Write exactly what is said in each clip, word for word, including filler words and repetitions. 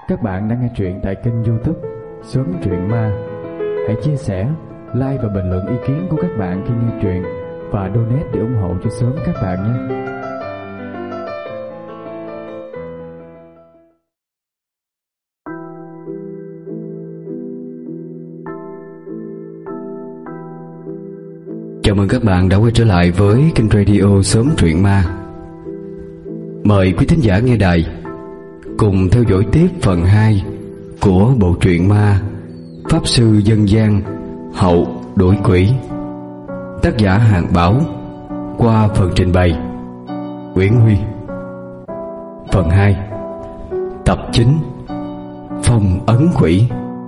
Các bạn đang nghe truyện tại kênh YouTube Sớm Truyện Ma. Hãy chia sẻ, like và bình luận ý kiến của các bạn khi nghe truyện và donate để ủng hộ cho Sớm các bạn nhé. Chào mừng các bạn đã quay trở lại với kênh radio Sớm Truyện Ma. Mời quý thính giả nghe đài cùng theo dõi tiếp phần hai của bộ truyện ma Pháp Sư Dân gian Hậu Đuổi Quỷ, tác giả Hàng Bảo, qua phần trình bày Nguyễn Huy. Phần hai, tập chín, Phong ấn quỷ.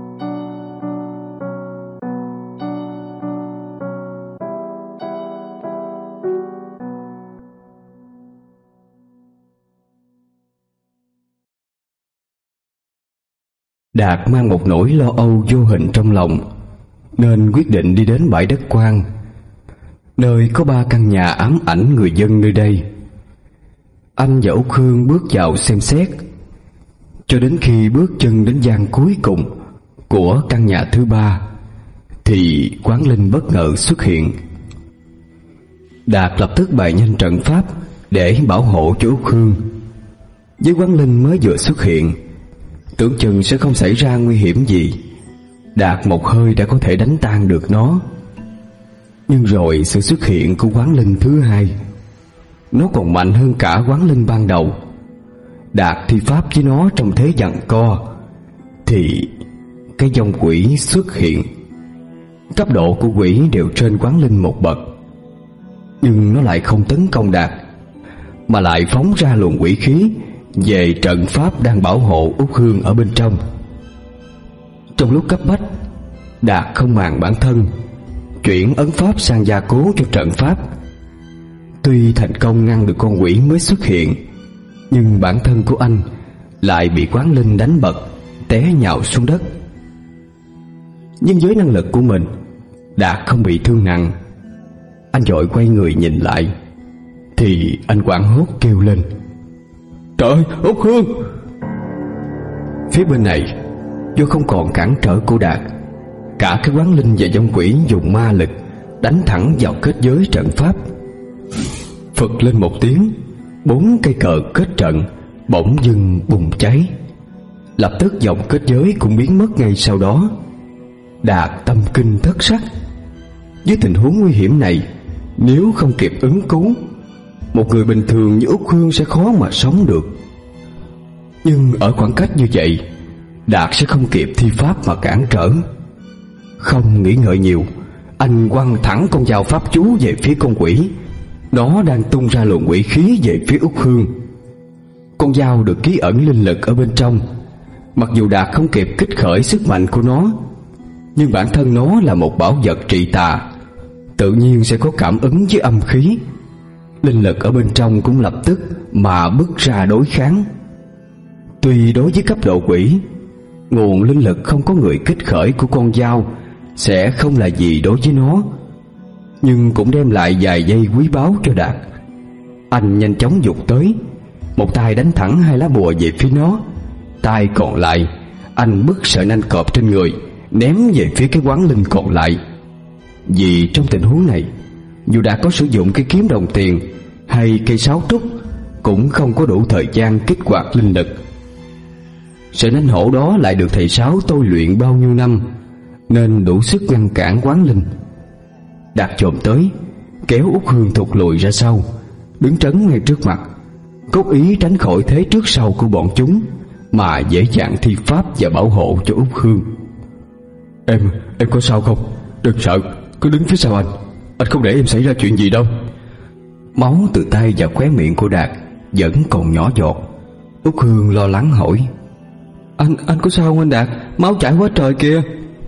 Đạt mang một nỗi lo âu vô hình trong lòng, nên quyết định đi đến bãi đất quan, nơi có ba căn nhà ám ảnh người dân nơi đây. Anh và Út Hương bước vào xem xét, cho đến khi bước chân đến gian cuối cùng của căn nhà thứ ba thì Quán Linh bất ngờ xuất hiện. Đạt lập tức bày nhanh trận pháp để bảo hộ cho Út Hương. Với Quán Linh mới vừa xuất hiện, tưởng chừng sẽ không xảy ra nguy hiểm gì, Đạt một hơi đã có thể đánh tan được nó. Nhưng rồi sự xuất hiện của Quán Linh thứ hai, nó còn mạnh hơn cả Quán Linh ban đầu. Đạt thi pháp với nó trong thế giằng co thì cái dòng quỷ xuất hiện. Cấp độ của quỷ đều trên Quán Linh một bậc, nhưng nó lại không tấn công Đạt, mà lại phóng ra luồng quỷ khí về trận pháp đang bảo hộ Út Hương ở bên trong. Trong lúc cấp bách, Đạt không màng bản thân, chuyển ấn pháp sang gia cố cho trận pháp. Tuy thành công ngăn được con quỷ mới xuất hiện, nhưng bản thân của anh lại bị Quán Linh đánh bật, té nhào xuống đất. Nhưng với năng lực của mình, Đạt không bị thương nặng. Anh vội quay người nhìn lại thì anh hoảng hốt kêu lên: "Trời, Út Hương!" Phía bên này, do không còn cản trở của Đạt, cả cái Quán Linh và dòng quỷ dùng ma lực đánh thẳng vào kết giới trận pháp. Phật lên một tiếng, bốn cây cờ kết trận bỗng dưng bùng cháy. Lập tức dòng kết giới cũng biến mất ngay sau đó. Đạt tâm kinh thất sắc. Với tình huống nguy hiểm này, nếu không kịp ứng cứu, một người bình thường như Út Hương sẽ khó mà sống được. Nhưng ở khoảng cách như vậy, Đạt sẽ không kịp thi pháp mà cản trở. Không nghĩ ngợi nhiều, anh quăng thẳng con dao pháp chú về phía con quỷ. Nó đang tung ra luồng quỷ khí về phía Út Hương. Con dao được ký ẩn linh lực ở bên trong. Mặc dù Đạt không kịp kích khởi sức mạnh của nó, nhưng bản thân nó là một bảo vật trị tà, tự nhiên sẽ có cảm ứng với âm khí. Linh lực ở bên trong cũng lập tức mà bứt ra đối kháng. Tuy đối với cấp độ quỷ, nguồn linh lực không có người kích khởi của con dao sẽ không là gì đối với nó, nhưng cũng đem lại vài giây quý báu cho Đạt. Anh nhanh chóng giục tới, một tay đánh thẳng hai lá bùa về phía nó, tay còn lại anh bứt sợi nanh cọp trên người ném về phía cái Quán Linh còn lại. Vì trong tình huống này, dù đã có sử dụng cây kiếm đồng tiền hay cây sáo trúc, cũng không có đủ thời gian kích hoạt linh lực. Sợi nanh hổ đó lại được thầy Sáu tôi luyện bao nhiêu năm, nên đủ sức ngăn cản Quán Linh. Đạt chồm tới, kéo Út Hương thụt lùi ra sau, đứng trấn ngay trước mặt, cố ý tránh khỏi thế trước sau của bọn chúng, mà dễ dàng thi pháp và bảo hộ cho Út Hương. Em, em có sao không? Đừng sợ, cứ đứng phía sau anh, anh không để em xảy ra chuyện gì đâu. Máu từ tay và khóe miệng của Đạt vẫn còn nhỏ giọt. Út Hương lo lắng hỏi: Anh, anh có sao không anh Đạt? Máu chảy quá trời kìa.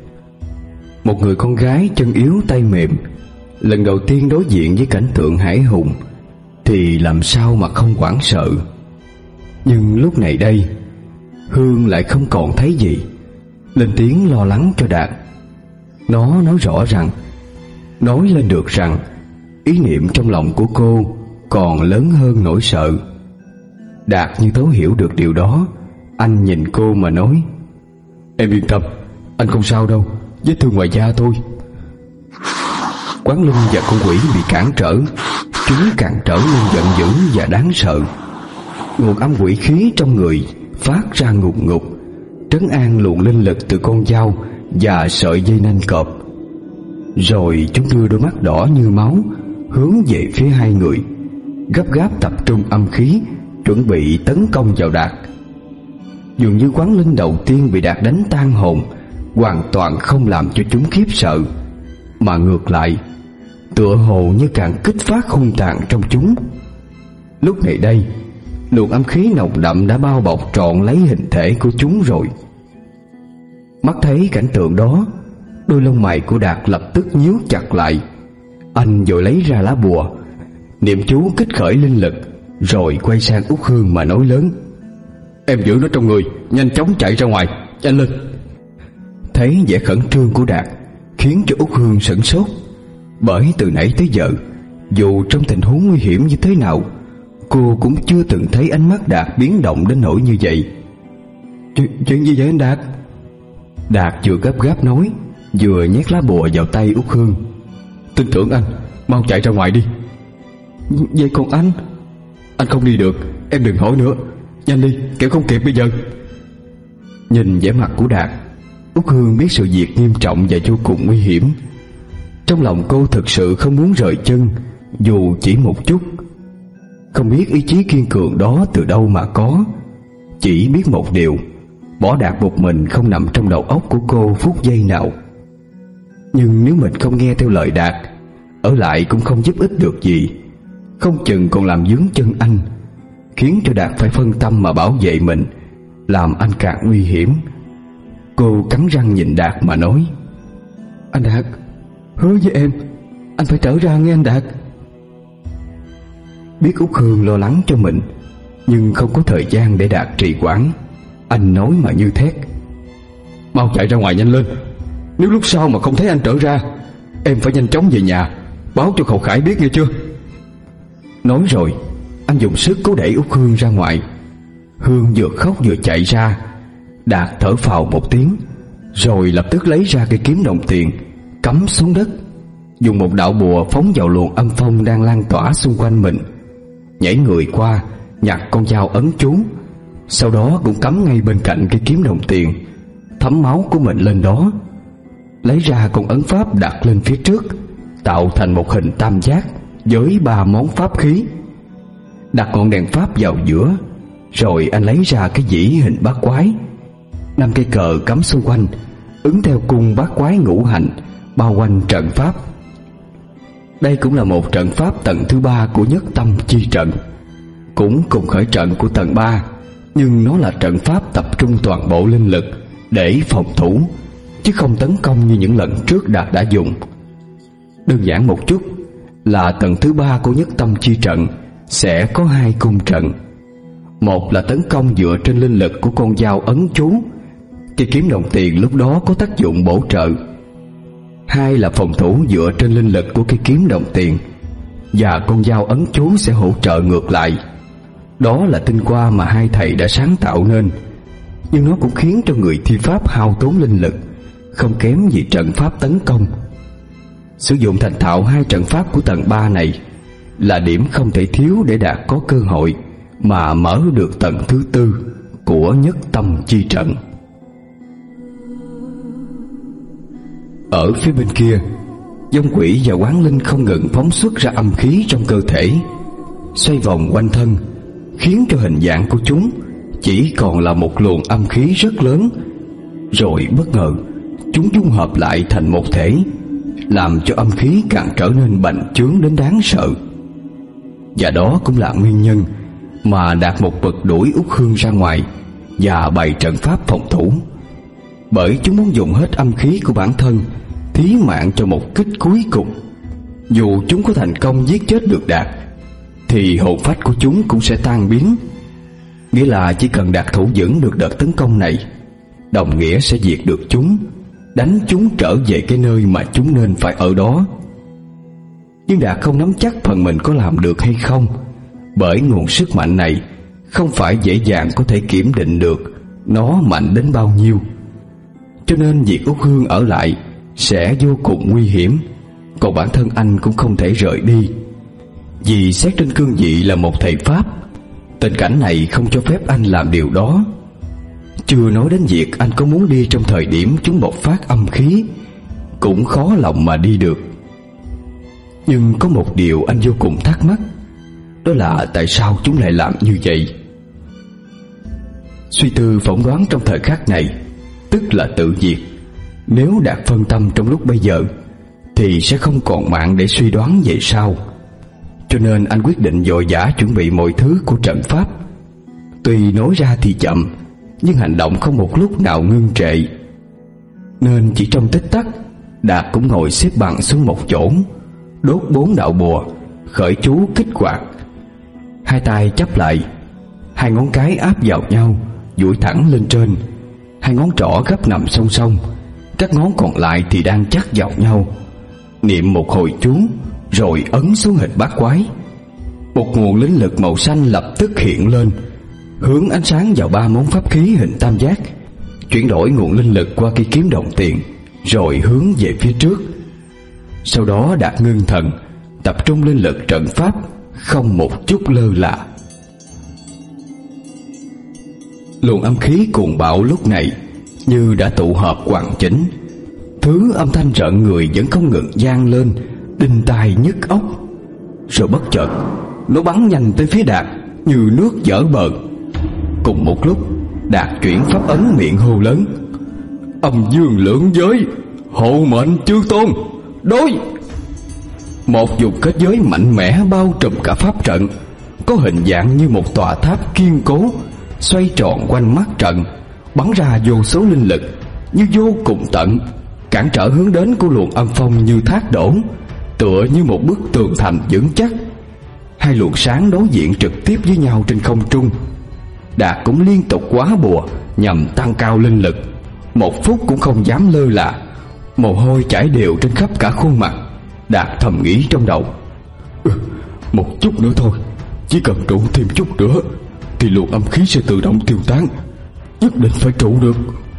Một người con gái chân yếu tay mềm, lần đầu tiên đối diện với cảnh tượng hãi hùng, thì làm sao mà không hoảng sợ. Nhưng lúc này đây, Hương lại không còn thấy gì, lên tiếng lo lắng cho Đạt. Nó nói rõ rằng, nói lên được rằng ý niệm trong lòng của cô còn lớn hơn nỗi sợ. Đạt như thấu hiểu được điều đó, Anh nhìn cô mà nói: "Em yên tâm, anh không sao đâu, vết thương ngoài da thôi." Quán Linh và con quỷ bị cản trở, chúng càng trở nên giận dữ và đáng sợ. Nguồn âm quỷ khí trong người phát ra ngục ngục, trấn an luồng linh lực từ con dao và sợi dây nanh cọp. Rồi chúng đưa đôi mắt đỏ như máu hướng về phía hai người, gấp gáp tập trung âm khí, chuẩn bị tấn công vào Đạt. Dường như Quán Linh đầu tiên bị Đạt đánh tan hồn, hoàn toàn không làm cho chúng khiếp sợ, mà ngược lại, tựa hồ như càng kích phát hung tàn trong chúng. Lúc này đây, luồng âm khí nồng đậm đã bao bọc trọn lấy hình thể của chúng rồi. Mắt thấy cảnh tượng đó, đôi lông mày của Đạt lập tức nhíu chặt lại. Anh vội lấy ra lá bùa, niệm chú kích khởi linh lực, rồi quay sang Út Hương mà nói lớn: "Em giữ nó trong người, nhanh chóng chạy ra ngoài, nhanh lên." Thấy vẻ khẩn trương của Đạt khiến cho Út Hương sửng sốt, bởi từ nãy tới giờ, dù trong tình huống nguy hiểm như thế nào, cô cũng chưa từng thấy ánh mắt Đạt biến động đến nỗi như vậy. Chuyện, chuyện gì vậy anh Đạt? Đạt vừa gấp gáp nói, vừa nhét lá bùa vào tay Út Hương. "Tin tưởng anh, mau chạy ra ngoài đi." "Vậy còn anh?" "Anh không đi được, em đừng hỏi nữa, nhanh đi, kẻo không kịp bây giờ." Nhìn vẻ mặt của Đạt, Út Hương biết sự việc nghiêm trọng và vô cùng nguy hiểm. Trong lòng cô thực sự không muốn rời chân, dù chỉ một chút. Không biết ý chí kiên cường đó từ đâu mà có. Chỉ biết một điều, bỏ Đạt một mình không nằm trong đầu óc của cô phút giây nào. Nhưng nếu mình không nghe theo lời Đạt, ở lại cũng không giúp ích được gì, không chừng còn làm vướng chân anh, khiến cho Đạt phải phân tâm mà bảo vệ mình, làm anh càng nguy hiểm. Cô cắn răng nhìn Đạt mà nói: "Anh Đạt, hứa với em, anh phải trở ra nghe anh Đạt." Biết Út Hương lo lắng cho mình, nhưng không có thời gian để Đạt trì hoãn. Anh nói mà như thét: "Mau chạy ra ngoài nhanh lên, nếu lúc sau mà không thấy anh trở ra, em phải nhanh chóng về nhà báo cho cậu Khải biết, nghe chưa?" Nói rồi, anh dùng sức cố đẩy Út Hương ra ngoài. Hương vừa khóc vừa chạy ra. Đạt thở phào một tiếng, rồi lập tức lấy ra cây kiếm đồng tiền, cắm xuống đất, dùng một đạo bùa phóng vào luồng âm phong đang lan tỏa xung quanh mình, nhảy người qua nhặt con dao ấn chú, sau đó cũng cắm ngay bên cạnh cây kiếm đồng tiền, thấm máu của mình lên đó. Lấy ra con ấn pháp đặt lên phía trước, tạo thành một hình tam giác với ba món pháp khí. Đặt ngọn đèn pháp vào giữa, rồi anh lấy ra cái dĩ hình bát quái. Năm cây cờ cắm xung quanh, ứng theo cung bát quái ngũ hành, bao quanh trận pháp. Đây cũng là một trận pháp tầng thứ ba của nhất tâm chi trận, cũng cùng khởi trận của tầng ba, nhưng nó là trận pháp tập trung toàn bộ linh lực để phòng thủ, chứ không tấn công như những lần trước Đạt đã dùng. Đơn giản một chút là tầng thứ ba của nhất tâm chi trận sẽ có hai cung trận. Một là tấn công dựa trên linh lực của con dao ấn chú, cây kiếm đồng tiền lúc đó có tác dụng bổ trợ. Hai là phòng thủ dựa trên linh lực của cây kiếm đồng tiền, và con dao ấn chú sẽ hỗ trợ ngược lại. Đó là tinh hoa mà hai thầy đã sáng tạo nên, nhưng nó cũng khiến cho người thi pháp hao tốn linh lực, không kém gì trận pháp tấn công. Sử dụng thành thạo hai trận pháp của tầng ba này là điểm không thể thiếu để Đạt có cơ hội mà mở được tầng thứ tư của nhất tâm chi trận. Ở phía bên kia, vong quỷ và Quán Linh không ngừng phóng xuất ra âm khí trong cơ thể, xoay vòng quanh thân, khiến cho hình dạng của chúng chỉ còn là một luồng âm khí rất lớn. Rồi bất ngờ chúng dung hợp lại thành một thể, làm cho âm khí càng trở nên bành trướng đến đáng sợ. Và đó cũng là nguyên nhân mà Đạt một bậc đuổi Út Hương ra ngoài và bày trận pháp phòng thủ, bởi chúng muốn dùng hết âm khí của bản thân, thí mạng cho một kích cuối cùng. Dù chúng có thành công giết chết được Đạt, thì hồn phách của chúng cũng sẽ tan biến. Nghĩa là chỉ cần Đạt thủ vững được đợt tấn công này, đồng nghĩa sẽ diệt được chúng, đánh chúng trở về cái nơi mà chúng nên phải ở đó. Nhưng Đạt không nắm chắc phần mình có làm được hay không, bởi nguồn sức mạnh này không phải dễ dàng có thể kiểm định được nó mạnh đến bao nhiêu. Cho nên việc Út Hương ở lại sẽ vô cùng nguy hiểm, còn bản thân anh cũng không thể rời đi. Vì xét trên cương vị là một thầy Pháp, tình cảnh này không cho phép anh làm điều đó. Chưa nói đến việc anh có muốn đi trong thời điểm chúng bộc phát âm khí, cũng khó lòng mà đi được. Nhưng có một điều anh vô cùng thắc mắc, đó là tại sao chúng lại làm như vậy. Suy tư phỏng đoán trong thời khắc này tức là tự diệt. Nếu Đạt phân tâm trong lúc bây giờ thì sẽ không còn mạng để suy đoán về sau. Cho nên anh quyết định vội vã chuẩn bị mọi thứ của trận pháp. Tuy nói ra thì chậm, nhưng hành động không một lúc nào ngưng trệ. Nên chỉ trong tích tắc, Đạt cũng ngồi xếp bằng xuống một chỗ, đốt bốn đạo bùa, khởi chú kích hoạt. Hai tay chắp lại, hai ngón cái áp vào nhau, duỗi thẳng lên trên. Hai ngón trỏ gấp nằm song song, các ngón còn lại thì đang chắc vào nhau. Niệm một hồi chú, rồi ấn xuống hình bát quái. Một nguồn linh lực màu xanh lập tức hiện lên, hướng ánh sáng vào ba món pháp khí hình tam giác, chuyển đổi nguồn linh lực qua cây kiếm đồng tiền, rồi hướng về phía trước. Sau đó Đạt ngưng thần, tập trung linh lực trận pháp, không một chút lơ là. Luồng âm khí cuồng bạo lúc này như đã tụ hợp hoàn chỉnh. Thứ âm thanh rợn người vẫn không ngừng vang lên, đinh tai nhức óc. Rồi bất chợt nó bắn nhanh tới phía Đạt như nước vỡ bờ. Cùng một lúc, Đạt chuyển pháp ấn miệng hô lớn: Âm dương lưỡng giới, hộ mệnh chư tôn, đối! Một vùng kết giới mạnh mẽ bao trùm cả pháp trận, có hình dạng như một tòa tháp kiên cố, xoay tròn quanh mắt trận, bắn ra vô số linh lực như vô cùng tận, cản trở hướng đến của luồng âm phong như thác đổ, tựa như một bức tường thành vững chắc. Hai luồng sáng đối diện trực tiếp với nhau trên không trung. Đạt cũng liên tục hóa bùa nhằm tăng cao linh lực, một phút cũng không dám lơ là. Mồ hôi chảy đều trên khắp cả khuôn mặt. Đạt thầm nghĩ trong đầu: ừ, một chút nữa thôi, chỉ cần trụ thêm chút nữa thì luồng âm khí sẽ tự động tiêu tán, nhất định phải trụ được.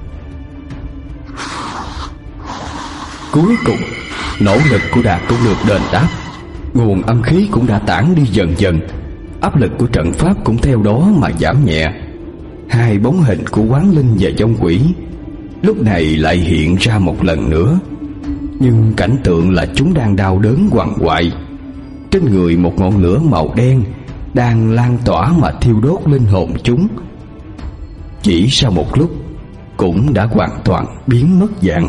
Cuối cùng, nỗ lực của Đạt cũng được đền đáp. Nguồn âm khí cũng đã tản đi dần dần, áp lực của trận pháp cũng theo đó mà giảm nhẹ. Hai bóng hình của Quán Linh và Vong Quỷ lúc này lại hiện ra một lần nữa, nhưng cảnh tượng là chúng đang đau đớn quằn quại. Trên người một ngọn lửa màu đen đang lan tỏa mà thiêu đốt linh hồn chúng. Chỉ sau một lúc cũng đã hoàn toàn biến mất dạng.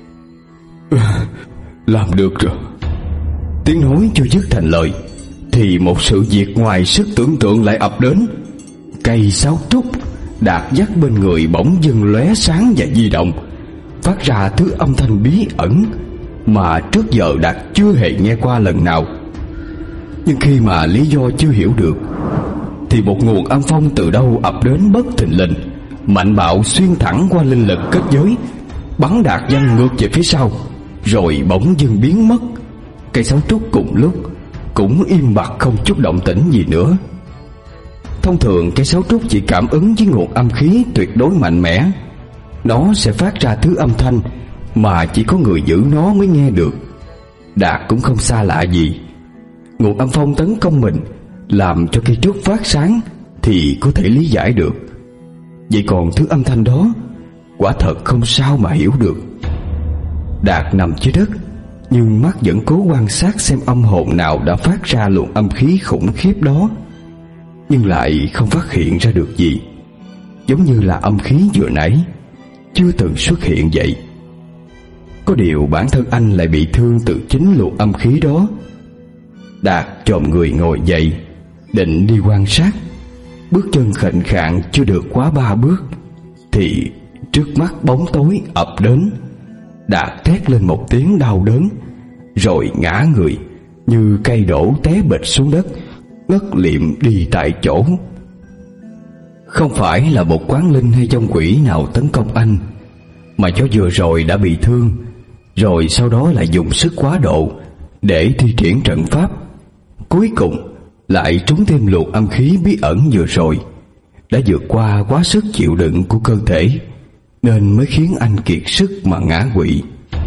Làm được rồi. Tiếng nói chưa dứt thành lời thì một sự việc ngoài sức tưởng tượng lại ập đến. Cây sáo trúc Đạt dắt bên người bỗng dưng lóe sáng và di động, phát ra thứ âm thanh bí ẩn mà trước giờ Đạt chưa hề nghe qua lần nào. Nhưng khi mà lý do chưa hiểu được thì một nguồn âm phong từ đâu ập đến bất thình lình, mạnh bạo xuyên thẳng qua linh lực kết giới, bắn Đạt văng ngược về phía sau, rồi bỗng dưng biến mất. Cây sáo trúc cùng lúc cũng im bặt không chút động tĩnh gì nữa. Thông thường cây sáo trúc chỉ cảm ứng với nguồn âm khí tuyệt đối mạnh mẽ, nó sẽ phát ra thứ âm thanh mà chỉ có người giữ nó mới nghe được. Đạt cũng không xa lạ gì. Nguồn âm phong tấn công mình làm cho cây trúc phát sáng thì có thể lý giải được. Vậy còn thứ âm thanh đó quả thật không sao mà hiểu được. Đạt nằm dưới đất, nhưng mắt vẫn cố quan sát xem âm hồn nào đã phát ra luồng âm khí khủng khiếp đó, nhưng lại không phát hiện ra được gì, giống như là âm khí vừa nãy chưa từng xuất hiện vậy. Có điều bản thân anh lại bị thương từ chính luồng âm khí đó. Đạt chồm người ngồi dậy, định đi quan sát. Bước chân khệnh khạng chưa được quá ba bước thì trước mắt bóng tối ập đến. Đạt thét lên một tiếng đau đớn, rồi ngã người như cây đổ té bịch xuống đất, ngất liệm đi tại chỗ. Không phải là một Quán Linh hay vong quỷ nào tấn công anh, mà cho vừa rồi đã bị thương, rồi sau đó lại dùng sức quá độ để thi triển trận pháp, cuối cùng lại trúng thêm luồng âm khí bí ẩn vừa rồi. đã vượt qua quá sức chịu đựng của cơ thể, nên mới khiến anh kiệt sức mà ngã quỵ.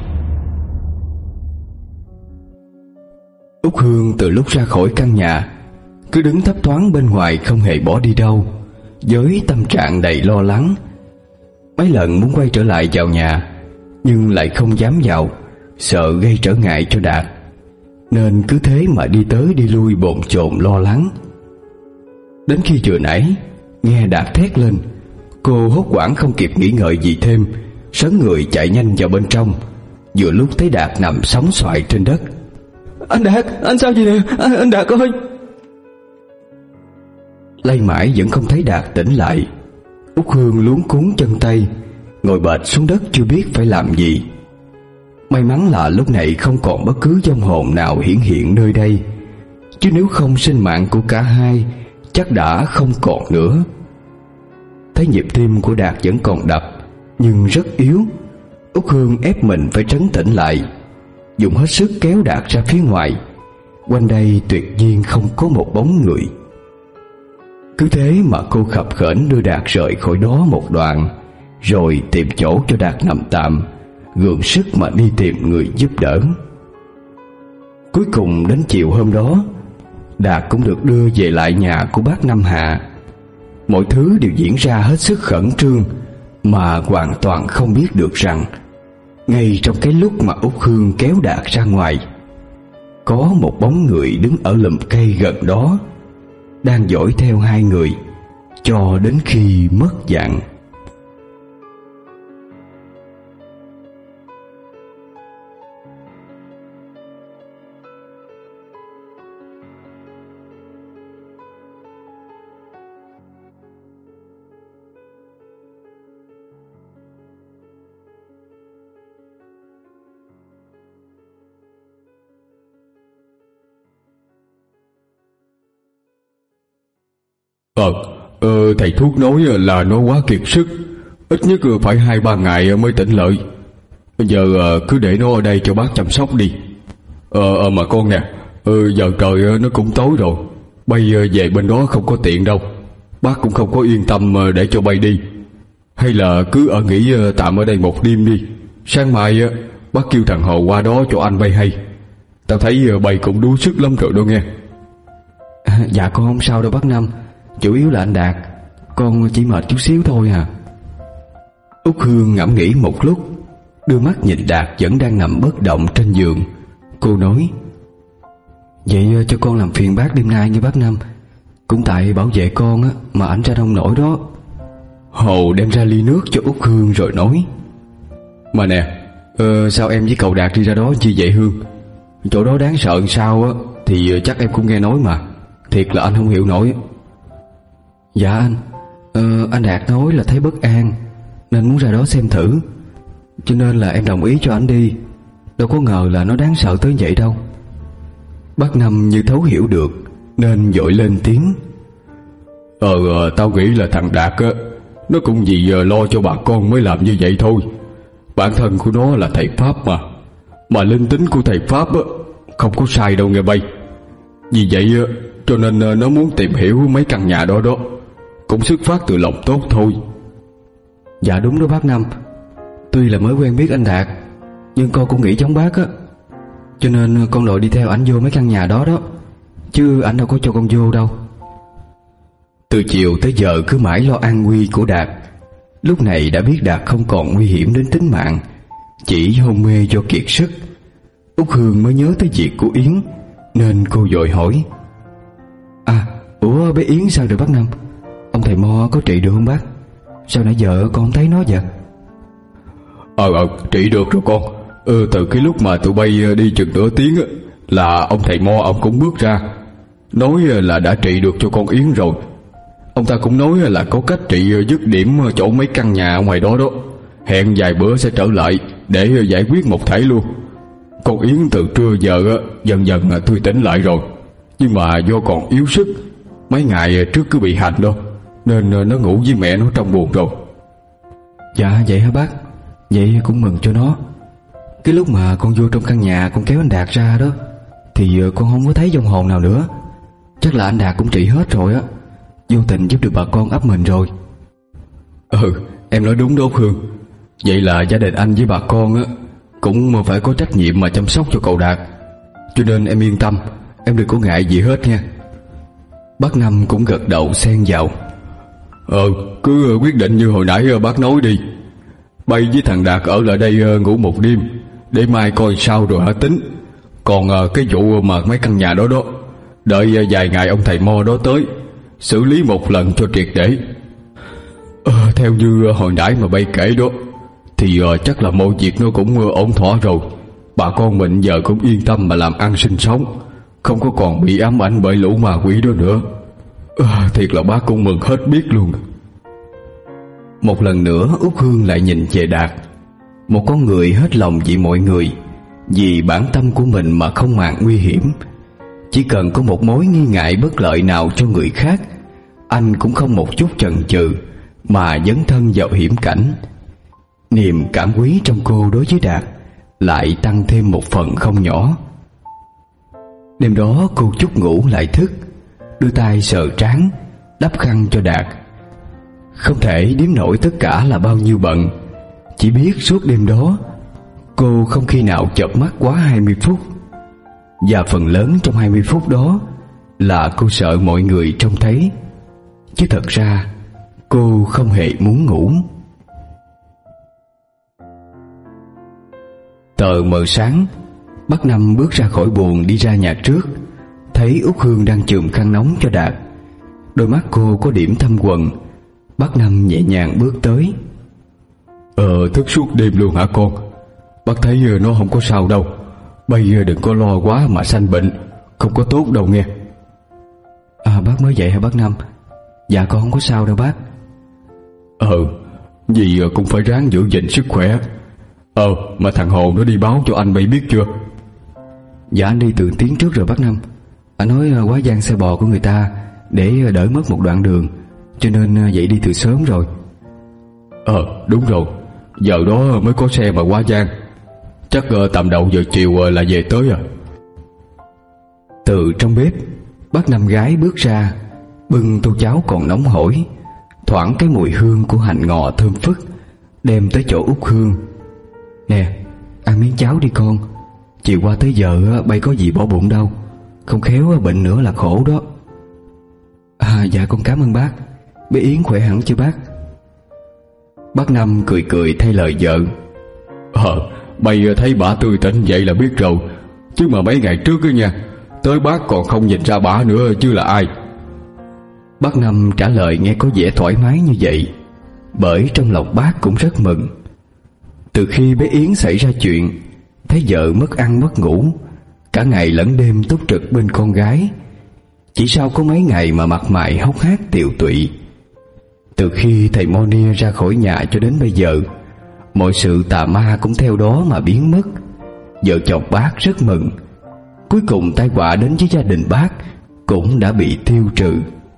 Út Hương từ lúc ra khỏi căn nhà cứ đứng thấp thoáng bên ngoài, không hề bỏ đi đâu, với tâm trạng đầy lo lắng. Mấy lần muốn quay trở lại vào nhà, nhưng lại không dám vào, sợ gây trở ngại cho Đạt, nên cứ thế mà đi tới đi lui bồn chồn lo lắng. Đến khi vừa nãy nghe Đạt thét lên, cô hốt hoảng không kịp nghĩ ngợi gì thêm, sấn người chạy nhanh vào bên trong. Vừa lúc thấy Đạt nằm sóng xoài trên đất. Anh Đạt, anh sao vậy nè, anh, anh Đạt ơi! Lay mãi vẫn không thấy Đạt tỉnh lại. Út Hương luống cuống chân tay, ngồi bệt xuống đất chưa biết phải làm gì. May mắn là lúc này không còn bất cứ vong hồn nào hiển hiện nơi đây, chứ nếu không sinh mạng của cả hai chắc đã không còn nữa. Thấy nhịp tim của Đạt vẫn còn đập, nhưng rất yếu. Út Hương ép mình phải trấn tĩnh lại, dùng hết sức kéo Đạt ra phía ngoài. Quanh đây tuyệt nhiên không có một bóng người. Cứ thế mà cô khập khểnh đưa Đạt rời khỏi đó một đoạn, rồi tìm chỗ cho Đạt nằm tạm, gượng sức mà đi tìm người giúp đỡ. Cuối cùng đến chiều hôm đó, Đạt cũng được đưa về lại nhà của bác Năm Hạ. Mọi thứ đều diễn ra hết sức khẩn trương, mà hoàn toàn không biết được rằng ngay trong cái lúc mà Út Hương kéo Đạt ra ngoài, có một bóng người đứng ở lùm cây gần đó, đang dõi theo hai người cho đến khi mất dạng. Ờ, ờ, thầy thuốc nói là nó quá kiệt sức, ít nhất phải hai ba ngày mới tỉnh lại. Bây giờ cứ để nó ở đây cho bác chăm sóc đi. Ờ, ờ mà con nè, ờ, giờ trời nó cũng tối rồi, bay về bên đó không có tiện đâu. Bác cũng không có yên tâm để cho bay đi. Hay là cứ ở nghỉ tạm ở đây một đêm đi. Sáng mai bác kêu thằng Hồ qua đó cho anh bay hay. Tao thấy bay cũng đuối sức lắm rồi đó nghe. À, dạ con không sao đâu bác Năm, chủ yếu là anh Đạt, con chỉ mệt chút xíu thôi à. Út Hương ngẫm nghĩ một lúc, đưa mắt nhìn Đạt vẫn đang nằm bất động trên giường. Cô nói: Vậy cho con làm phiền bác đêm nay nha bác Năm. Cũng tại bảo vệ con á mà ảnh ra nông nổi đó. Hồ đem ra ly nước cho Út Hương rồi nói: Mà nè, ờ, sao em với cậu Đạt đi ra đó chi vậy Hương? Chỗ đó đáng sợ sao á thì chắc em cũng nghe nói mà. Thiệt là anh không hiểu nổi. Dạ anh, ờ, anh Đạt nói là thấy bất an nên muốn ra đó xem thử, cho nên là em đồng ý cho anh đi. Đâu có ngờ là nó đáng sợ tới vậy đâu. Bác Năm như thấu hiểu được nên vội lên tiếng: Ờ, tao nghĩ là thằng Đạt á, nó cũng vì lo cho bà con mới làm như vậy thôi. Bản thân của nó là thầy Pháp mà, mà linh tính của thầy Pháp á không có sai đâu nghe bay. Vì vậy á, cho nên nó muốn tìm hiểu mấy căn nhà đó đó, cũng xuất phát từ lòng tốt thôi. Dạ đúng đó bác Năm. Tuy là mới quen biết anh Đạt, nhưng con cũng nghĩ giống bác á, cho nên con đội đi theo ảnh vô mấy căn nhà đó đó, chứ ảnh đâu có cho con vô đâu. Từ chiều tới giờ cứ mãi lo an nguy của Đạt. Lúc này đã biết Đạt không còn nguy hiểm đến tính mạng, chỉ hôn mê do kiệt sức. Út Hương mới nhớ tới việc của Yến, nên cô vội hỏi: À, ủa bé Yến sao rồi bác Năm? Ông thầy Mo có trị được không bác? Sao nãy giờ con không thấy nó vậy? Ờ, ờ, trị được rồi con. Ừ, từ cái lúc mà tụi bay đi chừng nửa tiếng á, là ông thầy Mo ông cũng bước ra, nói là đã trị được cho con Yến rồi. Ông ta cũng nói là có cách trị dứt điểm chỗ mấy căn nhà ngoài đó đó. Hẹn vài bữa sẽ trở lại để giải quyết một thể luôn. Con Yến từ trưa giờ dần dần tươi tỉnh lại rồi, nhưng mà do còn yếu sức, mấy ngày trước cứ bị hành đó, nên nó ngủ với mẹ nó trong buồng rồi. Dạ vậy hả bác? Vậy cũng mừng cho nó. Cái lúc mà con vô trong căn nhà con kéo anh Đạt ra đó, thì con không có thấy vong hồn nào nữa. Chắc là anh Đạt cũng trị hết rồi á, vô tình giúp được bà con ấp mình rồi. Ừ, em nói đúng đó Út Hương. Vậy là gia đình anh với bà con á cũng phải có trách nhiệm mà chăm sóc cho cậu Đạt. Cho nên em yên tâm, em đừng có ngại gì hết nha. Bác Năm cũng gật đầu xen vào. Ờ, cứ quyết định như hồi nãy bác nói đi. Bay với thằng Đạt ở lại đây ngủ một đêm, để mai coi sao rồi hả tính. Còn cái vụ mà mấy căn nhà đó đó, đợi vài ngày ông thầy mo đó tới, xử lý một lần cho triệt để. Ờ, theo như hồi nãy mà Bay kể đó, thì chắc là mọi việc nó cũng ổn thỏa rồi. Bà con mình giờ cũng yên tâm mà làm ăn sinh sống, không có còn bị ám ảnh bởi lũ ma quỷ đó nữa. À, thiệt là bác cũng mừng hết biết luôn. Một lần nữa Út Hương lại nhìn về Đạt, một con người hết lòng vì mọi người, vì bản tâm của mình mà không màng nguy hiểm. Chỉ cần có một mối nghi ngại bất lợi nào cho người khác, anh cũng không một chút chần chừ mà dấn thân vào hiểm cảnh. Niềm cảm quý trong cô đối với Đạt lại tăng thêm một phần không nhỏ. Đêm đó cô chút ngủ lại thức, đưa tay sờ trán, đắp khăn cho Đạt. Không thể đếm nổi tất cả là bao nhiêu bận, chỉ biết suốt đêm đó cô không khi nào chợp mắt quá hai mươi phút. Và phần lớn trong hai mươi phút đó là cô sợ mọi người trông thấy, chứ thật ra cô không hề muốn ngủ. Tờ mờ sáng, bác Năm bước ra khỏi buồng đi ra nhà trước, thấy Út Hương đang chườm khăn nóng cho Đạt. Đôi mắt cô có điểm thâm quầng. Bác Năm nhẹ nhàng bước tới. Ờ, thức suốt đêm luôn hả con? Bác thấy nó không có sao đâu. Bây giờ đừng có lo quá mà sanh bệnh, không có tốt đâu nghe. À, bác mới vậy hả bác Năm? Dạ con không có sao đâu bác. Ờ, vì cũng phải ráng giữ gìn sức khỏe. Ờ, mà thằng Hồ nó đi báo cho anh Bay biết chưa? Dạ anh đi từ tiếng trước rồi bác Năm. Anh nói quá gian xe bò của người ta để đỡ mất một đoạn đường, cho nên dậy đi từ sớm rồi. Ờ, đúng rồi, giờ đó mới có xe mà quá gian. Chắc tầm đầu giờ chiều là về tới à. Từ trong bếp, bác Năm gái bước ra, bưng tô cháo còn nóng hổi, thoảng cái mùi hương của hành ngò thơm phức, đem tới chỗ Út Hương. Nè, ăn miếng cháo đi con. Chiều qua tới giờ Bay có gì bỏ bụng đâu, không khéo bệnh nữa là khổ đó. À, dạ con cảm ơn bác. Bé Yến khỏe hẳn chưa bác? Bác Năm cười cười thay lời vợ. Ờ, Bay thấy bả tươi tỉnh vậy là biết rồi. Chứ mà mấy ngày trước á nha, tới bác còn không nhìn ra bả nữa chứ là ai. Bác Năm trả lời nghe có vẻ thoải mái như vậy, bởi trong lòng bác cũng rất mừng. Từ khi bé Yến xảy ra chuyện, thấy vợ mất ăn mất ngủ, cả ngày lẫn đêm túc trực bên con gái, chỉ sau có mấy ngày mà mặt mày hốc hác tiều tụy. Từ khi thầy Moni ra khỏi nhà cho đến bây giờ, mọi sự tà ma cũng theo đó mà biến mất. Vợ chồng bác rất mừng. Cuối cùng tai họa đến với gia đình bác cũng đã bị tiêu trừ.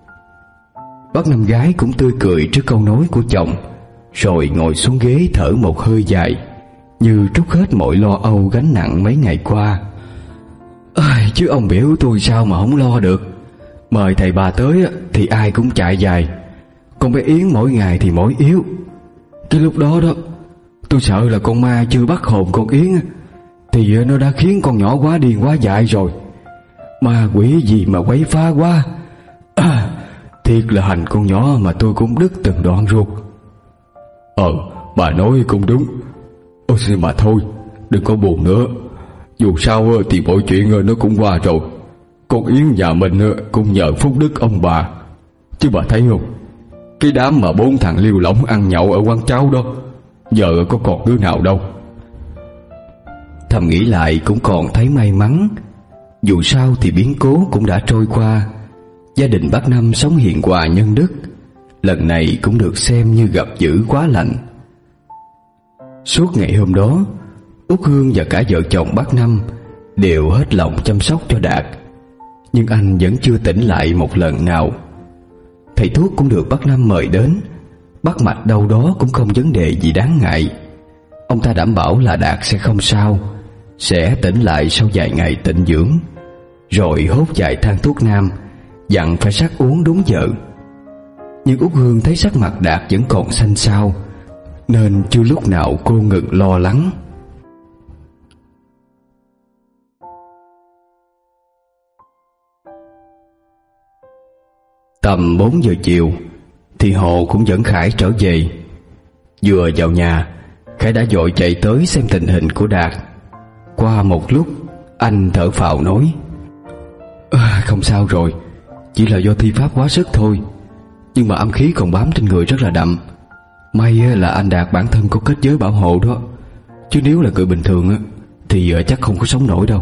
Bác Năm gái cũng tươi cười trước câu nói của chồng, rồi ngồi xuống ghế thở một hơi dài, như trút hết mọi lo âu gánh nặng mấy ngày qua. À, chứ ông biểu tôi sao mà không lo được. Mời thầy bà tới thì ai cũng chạy dài, con bé Yến mỗi ngày thì mỗi yếu. Cái lúc đó đó, tôi sợ là con ma chưa bắt hồn con Yến thì nó đã khiến con nhỏ quá điên quá dại rồi. Ma quỷ gì mà quấy phá quá à, thiệt là hành con nhỏ mà tôi cũng đứt từng đoạn ruột. Ờ, bà nói cũng đúng. Ôi mà thôi, đừng có buồn nữa. Dù sao thì mọi chuyện nó cũng qua rồi. Con Yến nhà mình cũng nhờ phúc đức ông bà. Chứ bà thấy không, cái đám mà bốn thằng liêu lỏng ăn nhậu ở quán cháo đó, giờ có còn đứa nào đâu. Thầm nghĩ lại cũng còn thấy may mắn. Dù sao thì biến cố cũng đã trôi qua. Gia đình bác Năm sống hiền hòa nhân đức, lần này cũng được xem như gặp dữ quá lành. Suốt ngày hôm đó, Út Hương và cả vợ chồng bác Năm đều hết lòng chăm sóc cho Đạt, nhưng anh vẫn chưa tỉnh lại một lần nào. Thầy thuốc cũng được bác Năm mời đến. Bắt mạch đâu đó cũng không vấn đề gì đáng ngại. Ông ta đảm bảo là Đạt sẽ không sao, sẽ tỉnh lại sau vài ngày tịnh dưỡng, rồi hốt vài thang thuốc nam, dặn phải sắc uống đúng giờ. Nhưng Út Hương thấy sắc mặt Đạt vẫn còn xanh xao, nên chưa lúc nào cô ngừng lo lắng. Tầm bốn giờ chiều thì Hồ cũng dẫn Khải trở về. Vừa vào nhà, Khải đã vội chạy tới xem tình hình của Đạt. Qua một lúc, anh thở phào nói: à, Không sao rồi, chỉ là do thi pháp quá sức thôi. Nhưng mà âm khí còn bám trên người rất là đậm. May là anh Đạt bản thân có kết giới bảo hộ đó, chứ nếu là người bình thường thì chắc không có sống nổi đâu.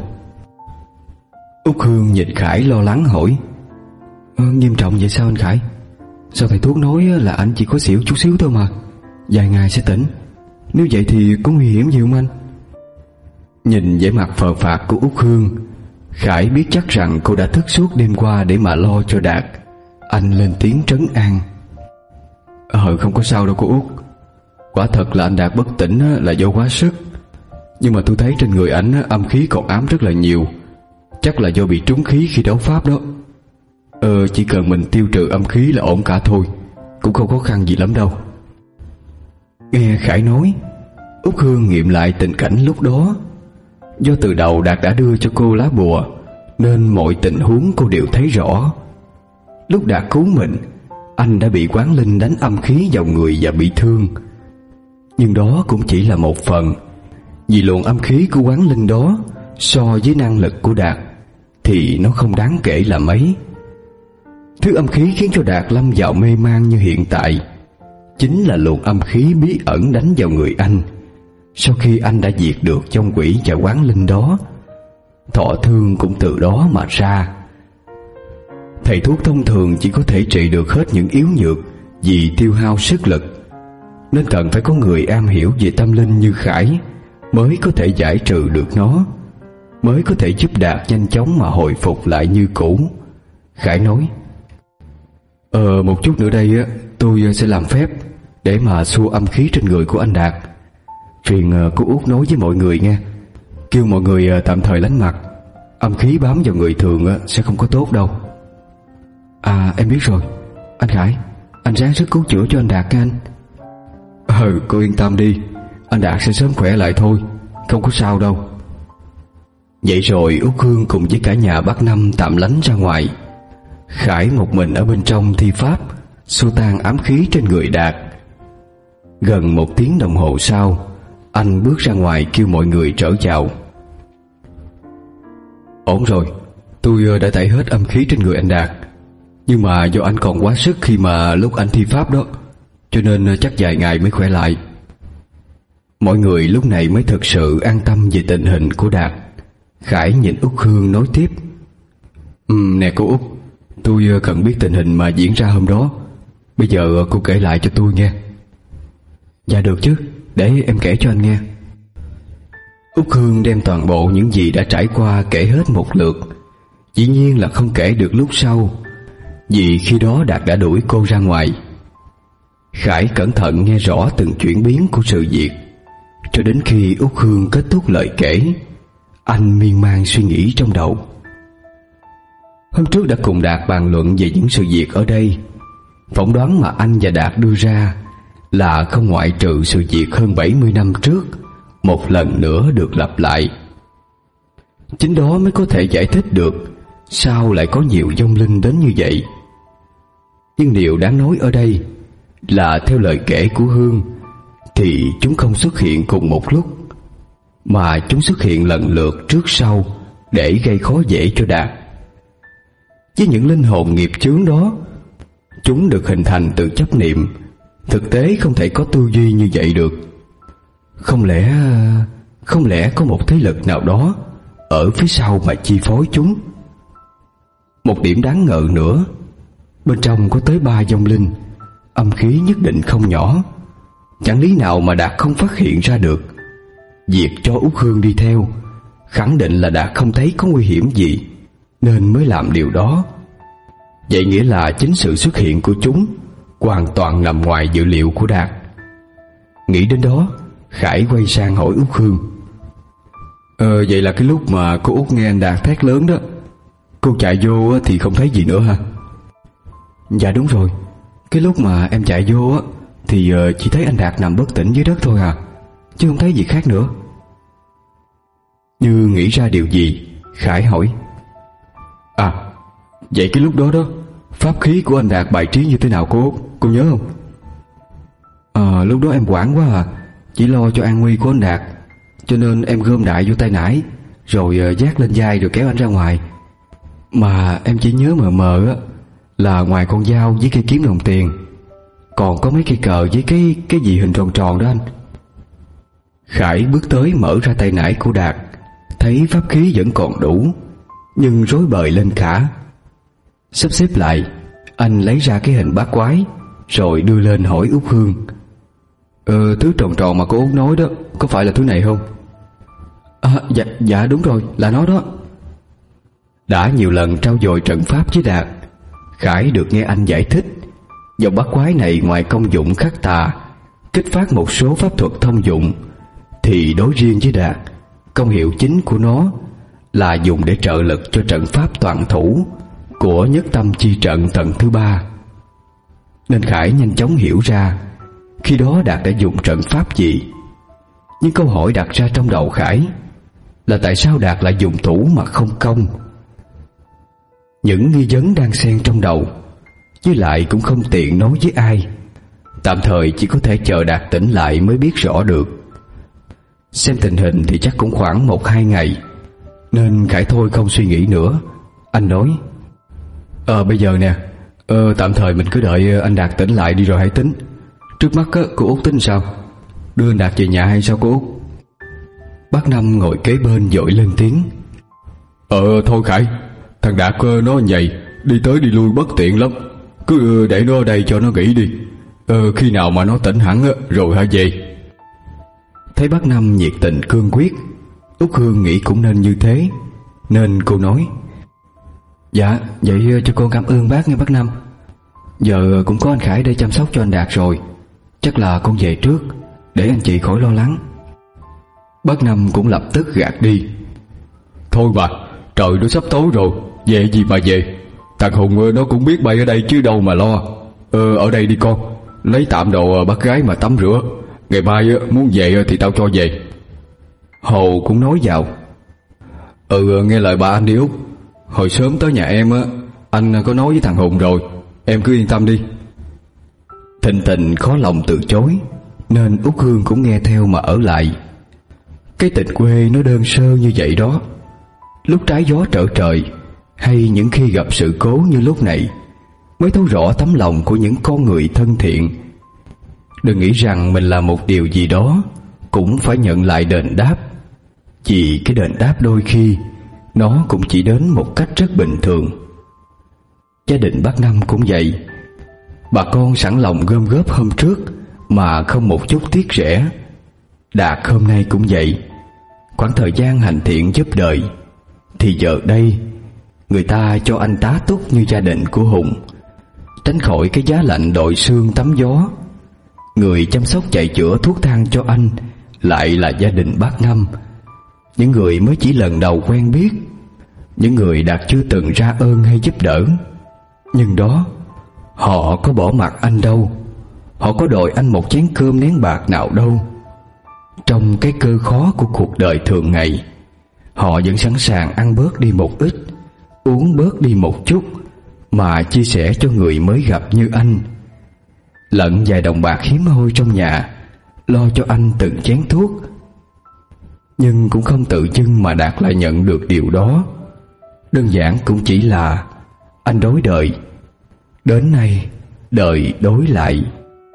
Út Hương nhìn Khải lo lắng hỏi: à, Nghiêm trọng vậy sao anh Khải? Sao thầy thuốc nói là anh chỉ có xỉu chút xíu thôi mà, vài ngày sẽ tỉnh. Nếu vậy thì có nguy hiểm gì không anh? Nhìn vẻ mặt phờ phạc của Út Hương, Khải biết chắc rằng cô đã thức suốt đêm qua để mà lo cho Đạt. Anh lên tiếng trấn an: Ờ không có sao đâu cô Út. Quả thật là anh Đạt bất tỉnh là do quá sức, nhưng mà tôi thấy trên người ảnh âm khí còn ám rất là nhiều. Chắc là do bị trúng khí khi đấu pháp đó. Ờ chỉ cần mình tiêu trừ âm khí là ổn cả thôi, cũng không khó khăn gì lắm đâu. Nghe Khải nói, Út Hương nghiệm lại tình cảnh lúc đó. Do từ đầu Đạt đã đưa cho cô lá bùa, nên mọi tình huống cô đều thấy rõ. Lúc Đạt cứu mình, anh đã bị quán linh đánh âm khí vào người và bị thương. Nhưng đó cũng chỉ là một phần, vì luồng âm khí của quán linh đó so với năng lực của Đạt thì nó không đáng kể là mấy. Thứ âm khí khiến cho Đạt lâm vào mê man như hiện tại chính là luồng âm khí bí ẩn đánh vào người anh sau khi anh đã diệt được trong quỷ và quán linh đó. Thọ thương cũng từ đó mà ra. Thầy thuốc thông thường chỉ có thể trị được hết những yếu nhược vì tiêu hao sức lực, nên cần phải có người am hiểu về tâm linh như Khải mới có thể giải trừ được nó, mới có thể giúp Đạt nhanh chóng mà hồi phục lại như cũ. Khải nói: Ờ một chút nữa đây á, tôi sẽ làm phép để mà xua âm khí trên người của anh Đạt. Phiền cô Út nói với mọi người nghe, kêu mọi người tạm thời lánh mặt. Âm khí bám vào người thường sẽ không có tốt đâu. À em biết rồi. Anh Khải, anh ráng sức cứu chữa cho anh Đạt nha anh. Ừ cô yên tâm đi, anh Đạt sẽ sớm khỏe lại thôi, không có sao đâu. Vậy rồi Út Hương cùng với cả nhà bác Năm tạm lánh ra ngoài. Khải một mình ở bên trong thi pháp xua tan ám khí trên người Đạt. Gần một tiếng đồng hồ sau, anh bước ra ngoài kêu mọi người trở vào. Ổn rồi, tôi đã tẩy hết âm khí trên người anh Đạt. Nhưng mà do anh còn quá sức khi mà lúc anh thi pháp đó, cho nên chắc vài ngày mới khỏe lại. Mọi người lúc này mới thực sự an tâm về tình hình của Đạt. Khải nhìn Út Hương nói tiếp: Ừ nè cô Út, tôi cần biết tình hình mà diễn ra hôm đó. Bây giờ cô kể lại cho tôi nghe. Dạ được chứ, để em kể cho anh nghe. Út Hương đem toàn bộ những gì đã trải qua kể hết một lượt. Dĩ nhiên là không kể được lúc sau, vì khi đó Đạt đã đuổi cô ra ngoài. Khải cẩn thận nghe rõ từng chuyển biến của sự việc, cho đến khi Út Hương kết thúc lời kể, anh miên man suy nghĩ trong đầu. Hôm trước đã cùng Đạt bàn luận về những sự việc ở đây. Phỏng đoán mà anh và Đạt đưa ra là không ngoại trừ sự việc hơn bảy mươi năm trước một lần nữa được lặp lại. Chính đó mới có thể giải thích được sao lại có nhiều vong linh đến như vậy. Nhưng điều đáng nói ở đây là theo lời kể của Hương thì chúng không xuất hiện cùng một lúc, mà chúng xuất hiện lần lượt trước sau để gây khó dễ cho Đạt. Với những linh hồn nghiệp chướng đó, chúng được hình thành từ chấp niệm, thực tế không thể có tư duy như vậy được. Không lẽ Không lẽ có một thế lực nào đó ở phía sau mà chi phối chúng? Một điểm đáng ngờ nữa, bên trong có tới ba vong linh, âm khí nhất định không nhỏ. Chẳng lý nào mà Đạt không phát hiện ra được. Việc cho Út Hương đi theo khẳng định là Đạt không thấy có nguy hiểm gì nên mới làm điều đó. Vậy nghĩa là chính sự xuất hiện của chúng hoàn toàn nằm ngoài dự liệu của Đạt. Nghĩ đến đó, Khải quay sang hỏi Út Hương: Ờ vậy là cái lúc mà cô Út nghe anh Đạt thét lớn đó, cô chạy vô thì không thấy gì nữa hả? Dạ đúng rồi, Cái lúc mà em chạy vô á thì uh, chỉ thấy anh Đạt nằm bất tỉnh dưới đất thôi à, chứ không thấy gì khác nữa. Như nghĩ ra điều gì, Khải hỏi: À, vậy cái lúc đó đó, pháp khí của anh Đạt bài trí như thế nào cô Út, cô nhớ không? À, lúc đó em quản quá à, chỉ lo cho an nguy của anh Đạt, cho nên em gom đại vô tay nải, rồi uh, vác lên vai rồi kéo anh ra ngoài. Mà em chỉ nhớ mờ mờ á, là ngoài con dao với cây kiếm đồng tiền, còn có mấy cây cờ với cái cái gì hình tròn tròn đó anh. Khải bước tới mở ra tay nải của Đạt, thấy pháp khí vẫn còn đủ, nhưng rối bời lên cả. Sắp xếp lại, anh lấy ra cái hình bát quái, rồi đưa lên hỏi Út Hương: Ờ, thứ tròn tròn mà cô Út nói đó, có phải là thứ này không? À, dạ, dạ đúng rồi, là nó đó. Đã nhiều lần trau dồi trận pháp với Đạt, Khải được nghe anh giải thích dòng bát quái này ngoài công dụng khắc tà, kích phát một số pháp thuật thông dụng, thì đối riêng với Đạt, công hiệu chính của nó là dùng để trợ lực cho trận pháp toàn thủ của nhất tâm chi trận tầng thứ ba. Nên Khải nhanh chóng hiểu ra khi đó Đạt đã dùng trận pháp gì. Nhưng câu hỏi đặt ra trong đầu Khải là tại sao Đạt lại dùng thủ mà không công. Những nghi vấn đang xen trong đầu, với lại cũng không tiện nói với ai, tạm thời chỉ có thể chờ Đạt tỉnh lại mới biết rõ được. Xem tình hình thì chắc cũng khoảng một hai ngày, nên Khải thôi không suy nghĩ nữa. Anh nói: Ờ bây giờ nè, ờ, tạm thời mình cứ đợi anh Đạt tỉnh lại đi rồi hãy tính. Trước mắt á, cô Út tính sao? Đưa anh Đạt về nhà hay sao cô Út? Bác Năm ngồi kế bên vội lên tiếng: Ờ thôi Khải, thằng Đạt nó vậy, đi tới đi lui bất tiện lắm, cứ để nó ở đây cho nó nghỉ đi. Ờ, khi nào mà nó tỉnh hẳn á, rồi hãy về. Thấy bác Năm nhiệt tình cương quyết, Út Hương nghĩ cũng nên như thế, nên cô nói: Dạ, vậy cho con cảm ơn bác nghe bác Năm. Giờ cũng có anh Khải để chăm sóc cho anh Đạt rồi, chắc là con về trước, để anh chị khỏi lo lắng. Bác Năm cũng lập tức gạt đi: Thôi bà, trời nó sắp tối rồi, về gì mà về. Thằng Hùng nó cũng biết bay ở đây chứ đâu mà lo. Ờ, ở đây đi con, lấy tạm đồ bác gái mà tắm rửa, ngày mai muốn về thì tao cho về. Hồ cũng nói vào: Ừ, nghe lời bà anh đi Út, hồi sớm tới nhà em á, anh có nói với thằng Hùng rồi, em cứ yên tâm đi. Thình Tình khó lòng từ chối, nên Út Hương cũng nghe theo mà ở lại. Cái tình quê nó đơn sơ như vậy đó, lúc trái gió trở trời, hay những khi gặp sự cố như lúc này, mới thấu rõ tấm lòng của những con người thân thiện. Đừng nghĩ rằng mình làm một điều gì đó cũng phải nhận lại đền đáp, vì cái đền đáp đôi khi nó cũng chỉ đến một cách rất bình thường. Gia đình bác Năm cũng vậy. Bà con sẵn lòng gom góp hôm trước mà không một chút tiếc rẻ. Đạt hôm nay cũng vậy. Khoảng thời gian hành thiện giúp đời, thì giờ đây người ta cho anh tá túc như gia đình của Hùng, tránh khỏi cái giá lạnh đội xương tắm gió. Người chăm sóc chạy chữa thuốc thang cho anh lại là gia đình bác Năm, những người mới chỉ lần đầu quen biết, những người Đạt chưa từng ra ơn hay giúp đỡ. Nhưng đó, họ có bỏ mặc anh đâu, họ có đòi anh một chén cơm nén bạc nào đâu. Trong cái cơ khó của cuộc đời thường ngày, họ vẫn sẵn sàng ăn bớt đi một ít, uống bớt đi một chút, mà chia sẻ cho người mới gặp như anh. Lận vài đồng bạc hiếm hoi trong nhà, lo cho anh từng chén thuốc. Nhưng cũng không tự dưng mà Đạt lại nhận được điều đó. Đơn giản cũng chỉ là anh đối đời, đến nay đời đối lại.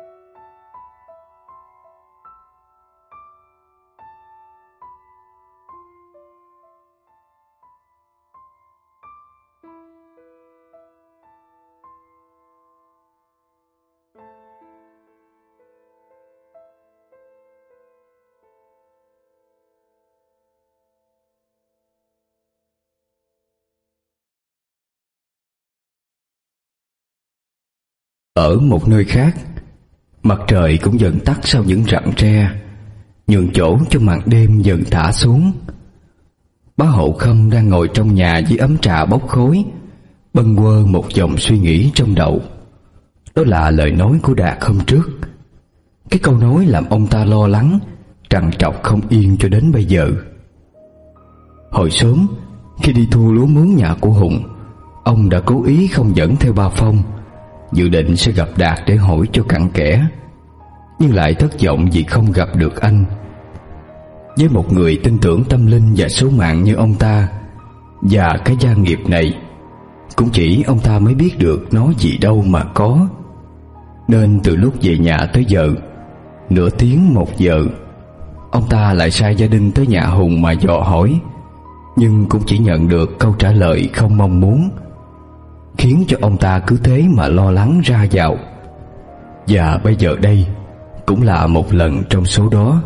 Ở một nơi khác, mặt trời cũng dần tắt sau những rặng tre, nhường chỗ cho màn đêm dần thả xuống. Bá Hộ Khâm đang ngồi trong nhà với ấm trà bốc khói, bâng quơ một dòng suy nghĩ trong đầu. Đó là lời nói của Đạt hôm trước. Cái câu nói làm ông ta lo lắng, trằn trọc không yên cho đến bây giờ. Hồi sớm, khi đi thu lúa mướn nhà của Hùng, ông đã cố ý không dẫn theo ba Phong, dự định sẽ gặp Đạt để hỏi cho cặn kẽ, nhưng lại thất vọng vì không gặp được anh. Với một người tin tưởng tâm linh và số mạng như ông ta, và cái gia nghiệp này, cũng chỉ ông ta mới biết được nó gì đâu mà có. Nên từ lúc về nhà tới giờ, nửa tiếng một giờ, ông ta lại sai gia đình tới nhà Hùng mà dò hỏi, nhưng cũng chỉ nhận được câu trả lời không mong muốn, khiến cho ông ta cứ thế mà lo lắng ra vào. Và bây giờ đây cũng là một lần trong số đó.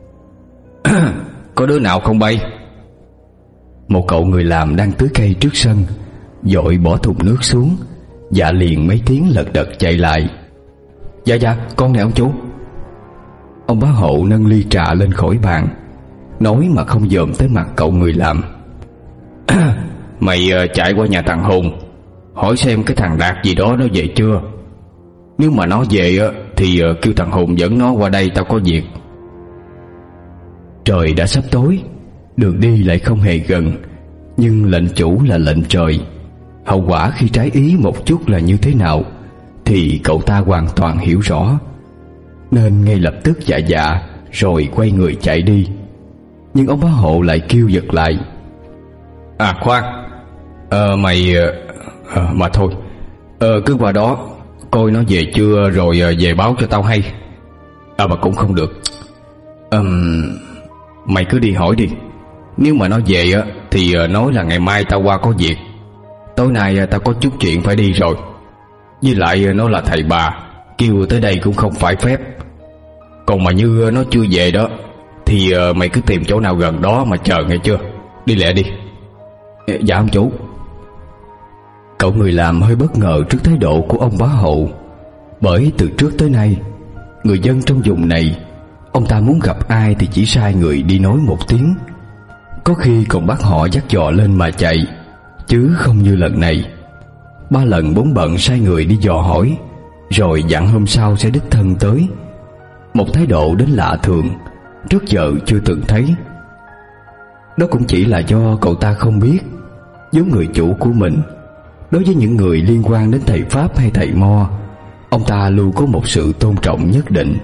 Có đứa nào không bay? Một cậu người làm đang tưới cây trước sân vội bỏ thùng nước xuống, và liền mấy tiếng lật đật chạy lại. Dạ dạ, con nè ông chú. Ông bá hộ nâng ly trà lên khỏi bàn, nói mà không dòm tới mặt cậu người làm. Mày uh, chạy qua nhà thằng Hùng, hỏi xem cái thằng Đạt gì đó nó về chưa. Nếu mà nó về uh, thì uh, kêu thằng Hùng dẫn nó qua đây, tao có việc. Trời đã sắp tối, đường đi lại không hề gần, nhưng lệnh chủ là lệnh trời. Hậu quả khi trái ý một chút là như thế nào thì cậu ta hoàn toàn hiểu rõ, nên ngay lập tức dạ dạ rồi quay người chạy đi. Nhưng ông bá hộ lại kêu giật lại. À khoan, ờ, mày ờ, mà thôi, ờ, cứ qua đó coi nó về chưa rồi về báo cho tao hay. À mà cũng không được. um, Mày cứ đi hỏi đi. Nếu mà nó về á thì nói là ngày mai tao qua có việc. Tối nay tao có chút chuyện phải đi rồi. Với lại nó là thầy bà, kêu tới đây cũng không phải phép. Còn mà như nó chưa về đó thì mày cứ tìm chỗ nào gần đó mà chờ, nghe chưa? Đi lẹ đi. Dạ ông chủ. Cậu người làm hơi bất ngờ trước thái độ của ông bá hộ, bởi từ trước tới nay, người dân trong vùng này, ông ta muốn gặp ai thì chỉ sai người đi nói một tiếng, có khi còn bắt họ dắt dò lên mà chạy, chứ không như lần này. Ba lần bốn bận sai người đi dò hỏi, rồi dặn hôm sau sẽ đích thân tới. Một thái độ đến lạ thường, trước giờ chưa từng thấy. Đó cũng chỉ là do cậu ta không biết, giống người chủ của mình, đối với những người liên quan đến thầy Pháp hay thầy Mo, ông ta luôn có một sự tôn trọng nhất định.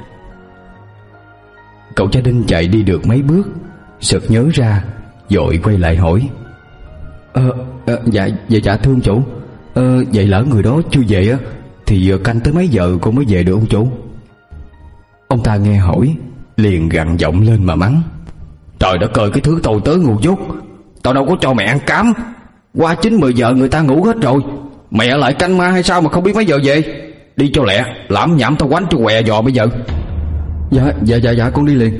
Cậu gia đình chạy đi được mấy bước, sực nhớ ra, vội quay lại hỏi. Ờ, ờ dạ, dạ dạ thưa ông chủ. Ờ, vậy lỡ người đó chưa về á thì canh tới mấy giờ con mới về được ông chủ? Ông ta nghe hỏi liền gằn giọng lên mà mắng. Trời đất ơi, cái thứ tồi tớ ngu dốt, tao đâu có cho mẹ ăn cám. Qua chín mười giờ người ta ngủ hết rồi, mẹ ở lại canh ma hay sao mà không biết mấy giờ về? Đi cho lẹ, lãm nhảm tao quánh cho què dò bây giờ. Dạ dạ dạ dạ con đi liền.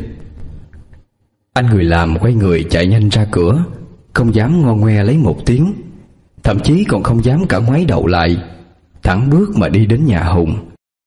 Anh người làm quay người chạy nhanh ra cửa, không dám ngo ngoe lấy một tiếng, thậm chí còn không dám cả ngoái đầu lại, thẳng bước mà đi đến nhà Hùng.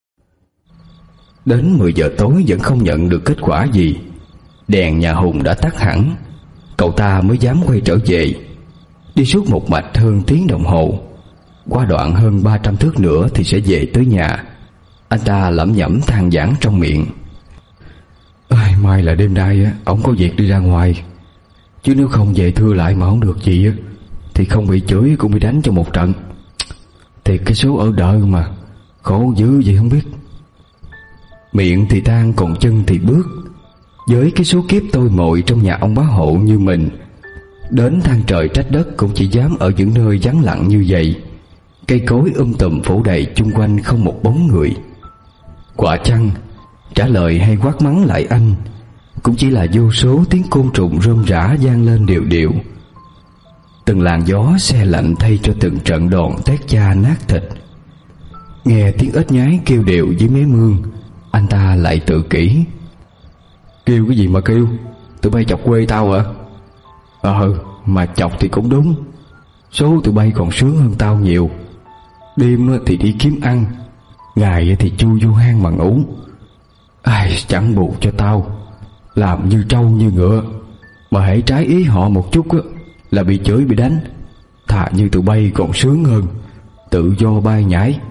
Đến mười giờ tối vẫn không nhận được kết quả gì. Đèn nhà Hùng đã tắt hẳn, cậu ta mới dám quay trở về. Đi suốt một mạch hơn tiếng đồng hồ, qua đoạn hơn ba trăm thước nữa thì sẽ về tới nhà. Anh ta lẩm nhẩm than vãn trong miệng. Ai, mai là đêm nay á, ổng có việc đi ra ngoài, chứ nếu không về thưa lại mà không được gì á thì không bị chửi cũng bị đánh cho một trận. Thì cái số ở đợi mà khổ dữ gì không biết. Miệng thì than còn chân thì bước. Với cái số kiếp tôi mồi trong nhà ông bá hộ như mình, đến than trời trách đất cũng chỉ dám ở những nơi vắng lặng như vậy. Cây cối um tùm phủ đầy chung quanh, không một bóng người. Quả chăng trả lời hay quát mắng lại anh cũng chỉ là vô số tiếng côn trùng rôm rã vang lên đều đều. Từng làn gió se lạnh thay cho từng trận đòn tét da nát thịt. Nghe tiếng ếch nhái kêu đều dưới mé mương, anh ta lại tự kỷ. Kêu cái gì mà kêu, tụi bay chọc quê tao hả? Ờ, mà chọc thì cũng đúng, số tụi bay còn sướng hơn tao nhiều. Đêm thì đi kiếm ăn, ngày thì chui vô hang mà ngủ. Ai chẳng bù cho tao, làm như trâu như ngựa, mà hễ trái ý họ một chút á là bị chửi bị đánh. Thà như tụi bay còn sướng hơn, tự do bay nhảy,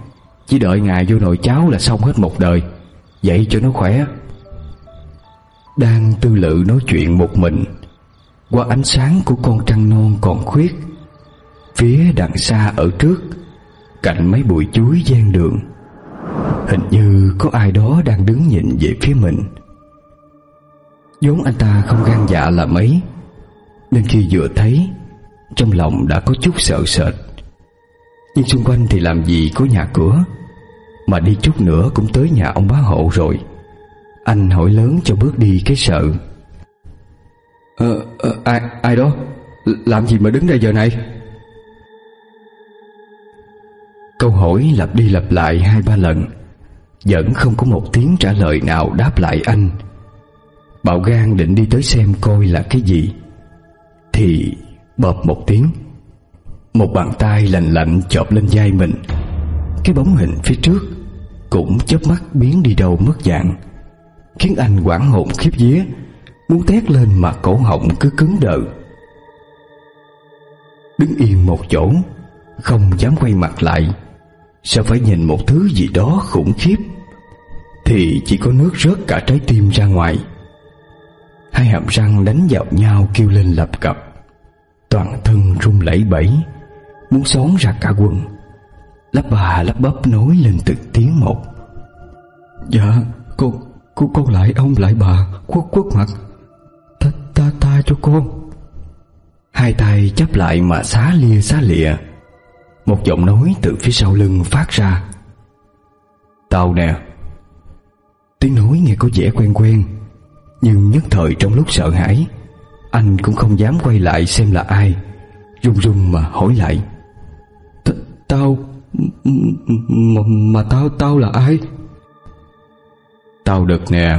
Chỉ đợi ngày vô nồi cháo là xong hết một đời. Dậy cho nó khỏe. Đang tư lự nói chuyện một mình, qua ánh sáng của con trăng non còn khuyết, phía đằng xa ở trước, cạnh mấy bụi chuối ven đường, hình như có ai đó đang đứng nhìn về phía mình. vốn anh ta không gan dạ là mấy, nên khi vừa thấy, trong lòng đã có chút sợ sệt. Nhưng xung quanh thì làm gì có nhà cửa, mà đi chút nữa cũng tới nhà ông bá hộ rồi. Anh hỏi lớn cho bước đi cái sợ. Ờ, ờ ai, ai đó? Làm gì mà đứng đây giờ này? Câu hỏi lặp đi lặp lại hai ba lần, vẫn không có một tiếng trả lời nào đáp lại anh. Bạo gan định đi tới xem coi là cái gì, thì bợp một tiếng, một bàn tay lạnh lạnh chộp lên vai mình. Cái bóng hình phía trước cũng chớp mắt biến đi đâu mất dạng, khiến anh hoảng hồn khiếp vía, muốn thét lên mà cổ họng cứ cứng đờ. Đứng yên một chỗ, không dám quay mặt lại, sợ phải nhìn một thứ gì đó khủng khiếp, thì chỉ có nước rớt cả trái tim ra ngoài. Hai hàm răng đánh vào nhau kêu lên lập cập, toàn thân run lẩy bẩy, muốn xón ra cả quần. Lắp bà lắp bắp nói lên từng tiếng một. Dạ, con, con, con lại ông lại bà, quất quất mặt. Ta, ta, ta cho con. Hai tay chắp lại mà xá lia xá lịa. Một giọng nói từ phía sau lưng phát ra. Tao nè. Tiếng nói nghe có vẻ quen quen, nhưng nhất thời trong lúc sợ hãi, anh cũng không dám quay lại xem là ai, run run mà hỏi lại. Tao mà, mà tao tao là ai? Tao Đực nè.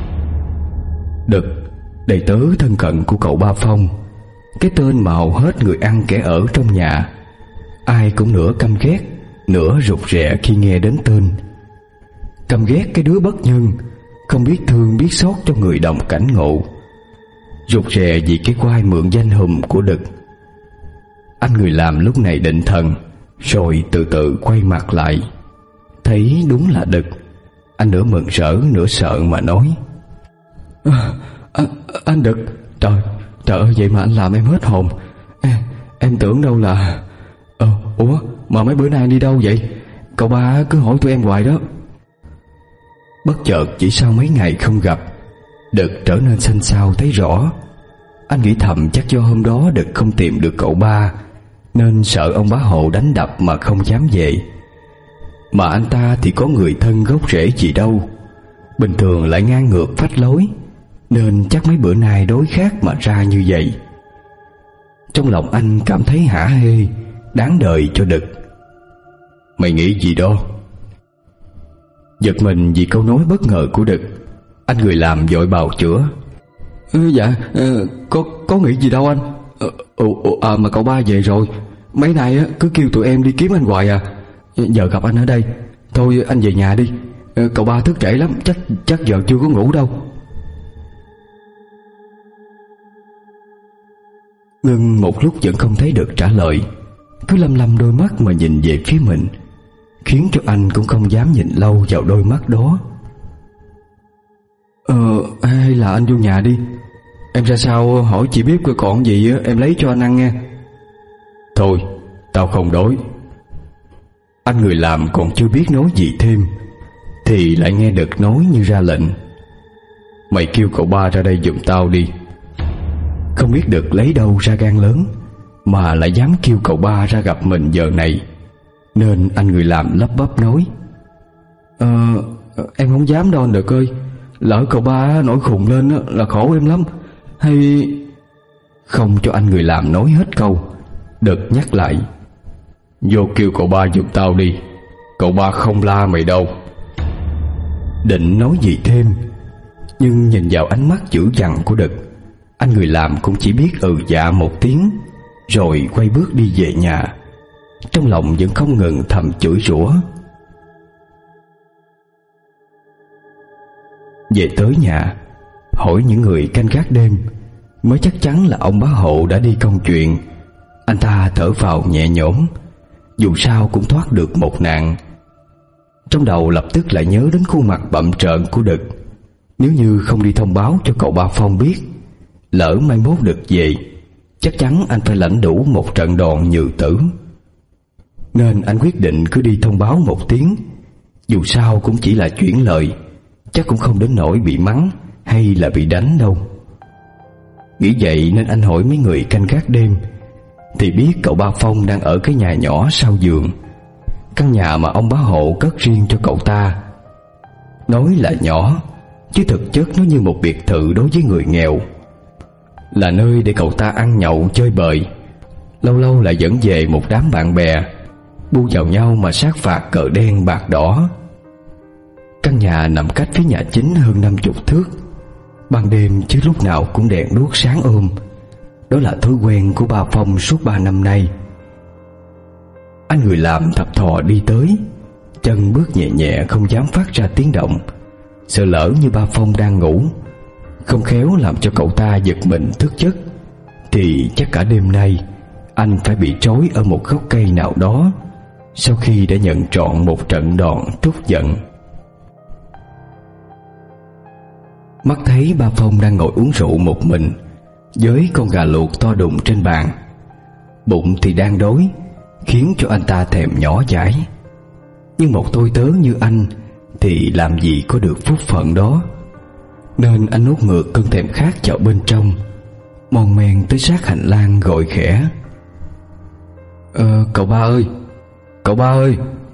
Đực, đầy tớ thân cận của cậu Ba Phong, cái tên mà hầu hết người ăn kẻ ở trong nhà ai cũng nửa căm ghét, nửa rụt rè khi nghe đến tên. Căm ghét cái đứa bất nhân, không biết thương biết xót cho người đồng cảnh ngộ, rụt rè vì cái quai mượn danh hùm của Đực. Anh người làm lúc này định thần, rồi từ từ quay mặt lại, thấy đúng là Đực. Anh nửa mừng rỡ nửa sợ mà nói. À, à, anh Đực, trời, trời ơi, vậy mà anh làm em hết hồn. Em, em tưởng đâu là... Ờ, ủa, mà mấy bữa nay đi đâu vậy? Cậu Ba cứ hỏi tụi em hoài đó. Bất chợt chỉ sau mấy ngày không gặp, Đực trở nên xanh xao thấy rõ. Anh nghĩ thầm chắc do hôm đó Đực không tìm được cậu Ba, nên sợ ông bá hộ đánh đập mà không dám về. Mà anh ta thì có người thân gốc rễ gì đâu, bình thường lại ngang ngược phách lối, nên chắc mấy bữa nay đối khác mà ra như vậy. Trong lòng anh cảm thấy hả hê, đáng đời cho Đực. Mày nghĩ gì đó? Giật mình vì câu nói bất ngờ của Đực, anh người làm vội bào chữa. Ừ, dạ, ừ, có có nghĩ gì đâu anh. Ừ, ừ, à, mà cậu Ba về rồi. Mấy nay á, cứ kêu tụi em đi kiếm anh hoài à. Giờ gặp anh ở đây, thôi anh về nhà đi. Ừ, cậu Ba thức trễ lắm, chắc chắc giờ chưa có ngủ đâu. Ngưng một lúc vẫn không thấy Đực trả lời, cứ lăm lăm đôi mắt mà nhìn về phía mình, khiến cho anh cũng không dám nhìn lâu vào đôi mắt đó. Ờ, hay là anh vô nhà đi, em ra sau hỏi chị biết coi còn gì em lấy cho anh ăn nghe. Thôi, tao không đói. Anh người làm còn chưa biết nói gì thêm, thì lại nghe Đực nói như ra lệnh. Mày kêu cậu Ba ra đây giùm tao đi. Không biết Đực lấy đâu ra gan lớn mà lại dám kêu cậu Ba ra gặp mình giờ này, nên anh người làm lắp bắp nói. Ờ, em không dám đâu anh Đực ơi. Lỡ cậu Ba nổi khùng lên là khổ em lắm. Hay... Không cho anh người làm nói hết câu, Đực nhắc lại. Vô kêu cậu Ba giùm tao đi, cậu Ba không la mày đâu. Định nói gì thêm, nhưng nhìn vào ánh mắt dữ dằn của Đực, anh người làm cũng chỉ biết ừ dạ một tiếng, rồi quay bước đi về nhà. Trong lòng vẫn không ngừng thầm chửi rủa. Về tới nhà, hỏi những người canh gác đêm, mới chắc chắn là ông bá hộ đã đi công chuyện. Anh ta thở phào nhẹ nhõm, dù sao cũng thoát được một nạn. Trong đầu lập tức lại nhớ đến khuôn mặt bặm trợn của Đực. Nếu như không đi thông báo cho cậu Ba Phong biết, lỡ mai mốt Đực về, chắc chắn anh phải lãnh đủ một trận đòn nhừ tử. Nên anh quyết định cứ đi thông báo một tiếng. Dù sao cũng chỉ là chuyển lời, chắc cũng không đến nỗi bị mắng hay là bị đánh đâu. Nghĩ vậy nên anh hỏi mấy người canh gác đêm, thì biết cậu Ba Phong đang ở cái nhà nhỏ sau giường, căn nhà mà ông bá Hộ cất riêng cho cậu ta. Nói là nhỏ, chứ thực chất nó như một biệt thự đối với người nghèo, là nơi để cậu ta ăn nhậu chơi bời, lâu lâu lại dẫn về một đám bạn bè, bu vào nhau mà sát phạt cờ đen bạc đỏ. Căn nhà nằm cách phía nhà chính hơn năm chục thước. Ban đêm chứ lúc nào cũng đèn đuốc sáng ôm. Đó là thói quen của Ba Phong suốt ba năm nay. Anh người làm thập thò đi tới, chân bước nhẹ nhẹ không dám phát ra tiếng động, sợ lỡ như Ba Phong đang ngủ, không khéo làm cho cậu ta giật mình thức giấc, thì chắc cả đêm nay anh phải bị trói ở một gốc cây nào đó, sau khi đã nhận trọn một trận đòn trút giận. Mắt thấy Ba Phong đang ngồi uống rượu một mình với con gà luộc to đùng trên bàn, bụng thì đang đói, khiến cho anh ta thèm nhỏ dãi. Nhưng một tôi tớ như anh thì làm gì có được phúc phận đó, nên anh nuốt ngược cơn thèm khát vào bên trong, mon men tới sát hành lang gọi khẽ: Ờ, cậu Ba ơi, cậu Ba ơi.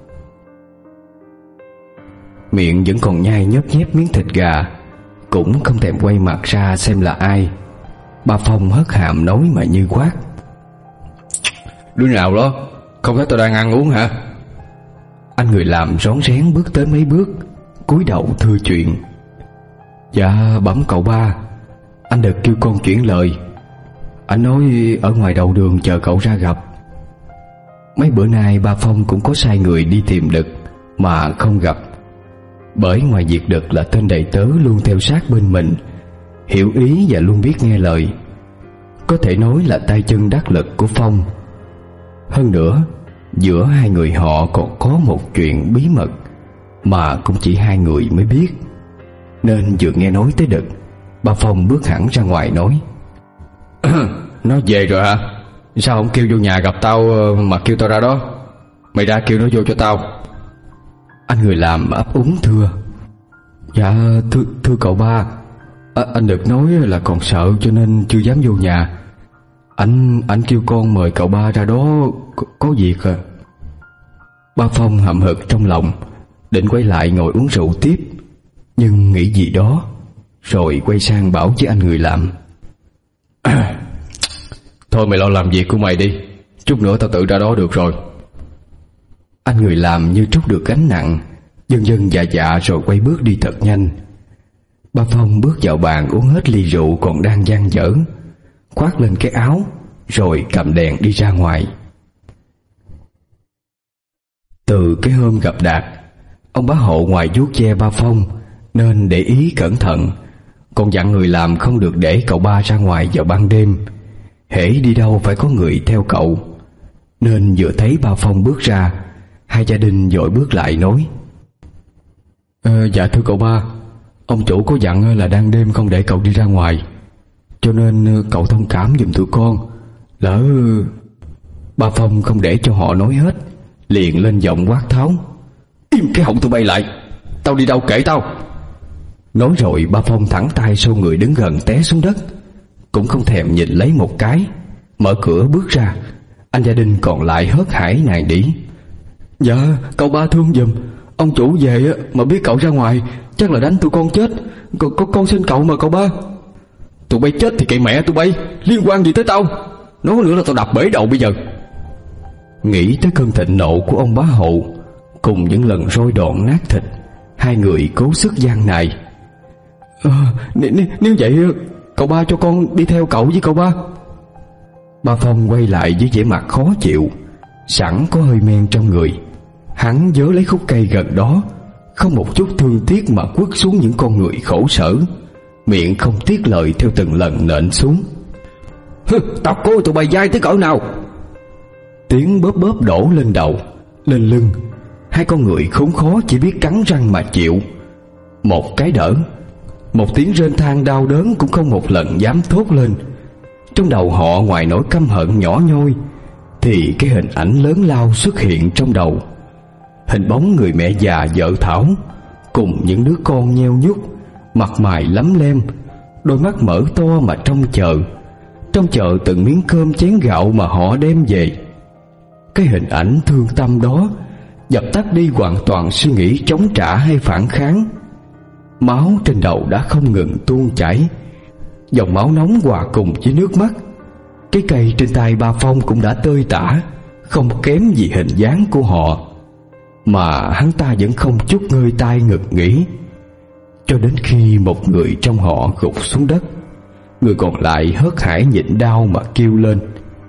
Miệng vẫn còn nhai nhớp nhép miếng thịt gà, cũng không thèm quay mặt ra xem là ai. Ba Phong hất hàm nói mà như quát: Đứa nào đó, không thấy tôi đang ăn uống hả? Anh người làm rón rén bước tới mấy bước, cúi đầu thưa chuyện: Dạ bẩm cậu Ba, anh Đực kêu con chuyển lời. Anh nói ở ngoài đầu đường chờ cậu ra gặp. Mấy bữa nay Ba Phong cũng có sai người đi tìm Đực mà không gặp, bởi ngoài việc Đực là tên đầy tớ luôn theo sát bên mình, hiểu ý và luôn biết nghe lời, có thể nói là tay chân đắc lực của Phong. Hơn nữa, giữa hai người họ còn có một chuyện bí mật mà cũng chỉ hai người mới biết. Nên vừa nghe nói tới Đực, Ba Phong bước hẳn ra ngoài nói: Nó về rồi hả? Sao không kêu vô nhà gặp tao mà kêu tao ra đó? Mày ra kêu nó vô cho tao. Anh người làm ấp úng thưa: Dạ thưa, thưa cậu Ba, à, anh Đực nói là còn sợ cho nên chưa dám vô nhà. Anh anh kêu con mời cậu Ba ra đó có, có việc à. Ba Phong hậm hực trong lòng, định quay lại ngồi uống rượu tiếp, nhưng nghĩ gì đó rồi quay sang bảo với anh người làm: Thôi mày lo làm việc của mày đi, chút nữa tao tự ra đó được rồi. Anh người làm như trút được gánh nặng, dần dần dạ dạ rồi quay bước đi thật nhanh. Ba Phong bước vào bàn uống hết ly rượu còn đang dang dở, khoác lên cái áo rồi cầm đèn đi ra ngoài. Từ cái hôm gặp Đạt, ông bá Hộ ngoài vuốt ve Ba Phong nên để ý cẩn thận, còn dặn người làm không được để cậu Ba ra ngoài vào ban đêm, hễ đi đâu phải có người theo cậu. Nên vừa thấy Ba Phong bước ra, hai gia đình vội bước lại nói: ờ, Dạ thưa cậu Ba, ông chủ có dặn là đang đêm không để cậu đi ra ngoài, cho nên cậu thông cảm giùm tụi con. Lỡ... Ba Phong không để cho họ nói hết, liền lên giọng quát tháo: Im cái họng tụi bay lại, tao đi đâu kể tao. Nói rồi Ba Phong thẳng tay xô người đứng gần té xuống đất, cũng không thèm nhìn lấy một cái, mở cửa bước ra. Anh gia đình còn lại hớt hải nài nỉ: Dạ cậu Ba thương giùm, ông chủ về mà biết cậu ra ngoài chắc là đánh tụi con chết. Con, con, con xin cậu mà cậu Ba. Tụi bay chết thì kệ mẹ tụi bay, liên quan gì tới tao? Nói nữa là tao đập bể đầu bây giờ. Nghĩ tới cơn thịnh nộ của ông bá Hộ cùng những lần roi đòn nát thịt, hai người cố sức gian nài: à, nếu, nếu vậy cậu Ba cho con đi theo cậu với cậu Ba. Ba Phong quay lại với vẻ mặt khó chịu, sẵn có hơi men trong người. Hắn vớ lấy khúc cây gần đó, không một chút thương tiếc mà quất xuống những con người khổ sở, miệng không tiếc lời theo từng lần nện xuống. Hừ, tao coi tụi bay dai tới cỡ nào. Tiếng bóp bóp đổ lên đầu, lên lưng, Hai con người khốn khó chỉ biết cắn răng mà chịu. Một cái đỡ, một tiếng rên than đau đớn cũng không một lần dám thốt lên. Trong đầu họ ngoài nỗi căm hận nhỏ nhoi thì cái hình ảnh lớn lao xuất hiện trong đầu. Hình bóng người mẹ già vợ Thảo cùng những đứa con nheo nhút, mặt mày lấm lem, đôi mắt mở to mà trông chờ, trông chờ từng miếng cơm chén gạo mà họ đem về. Cái hình ảnh thương tâm đó dập tắt đi hoàn toàn suy nghĩ chống trả hay phản kháng. Máu trên đầu đã không ngừng tuôn chảy, dòng máu nóng hòa cùng với nước mắt. Cái cây trên tay ba Phong cũng đã tơi tả, không kém gì hình dáng của họ, mà hắn ta vẫn không chút ngơi tay ngực nghỉ, cho đến khi một người trong họ gục xuống đất. Người còn lại hớt hải nhịn đau mà kêu lên: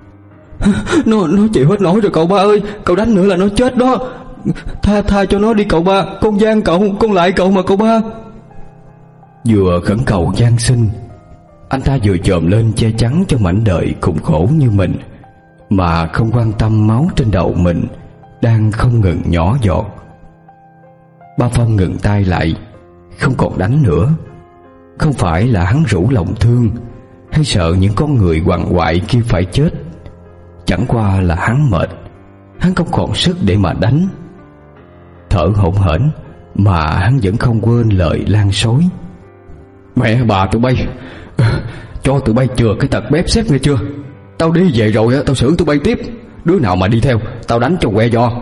Nó nó chịu hết nổi rồi cậu ba ơi, cậu đánh nữa là nó chết đó. Tha tha cho nó đi cậu ba, con van cậu, con lại cậu mà cậu ba. Vừa khẩn cầu van xin, anh ta vừa chồm lên che chắn cho mảnh đời khủng khổ như mình, mà không quan tâm máu trên đầu mình đang không ngừng nhỏ giọt. Ba Phong ngừng tay lại, không còn đánh nữa. Không phải là hắn rủ lòng thương hay sợ những con người quằn quại kia phải chết, chẳng qua là hắn mệt, hắn không còn sức để mà đánh. Thở hổn hển mà hắn vẫn không quên lời lan xối: Mẹ bà tụi bay, cho tụi bay chừa cái tật bếp xếp nghe chưa? Tao đi về rồi tao xử tụi bay tiếp, đứa nào mà đi theo tao đánh cho que giò.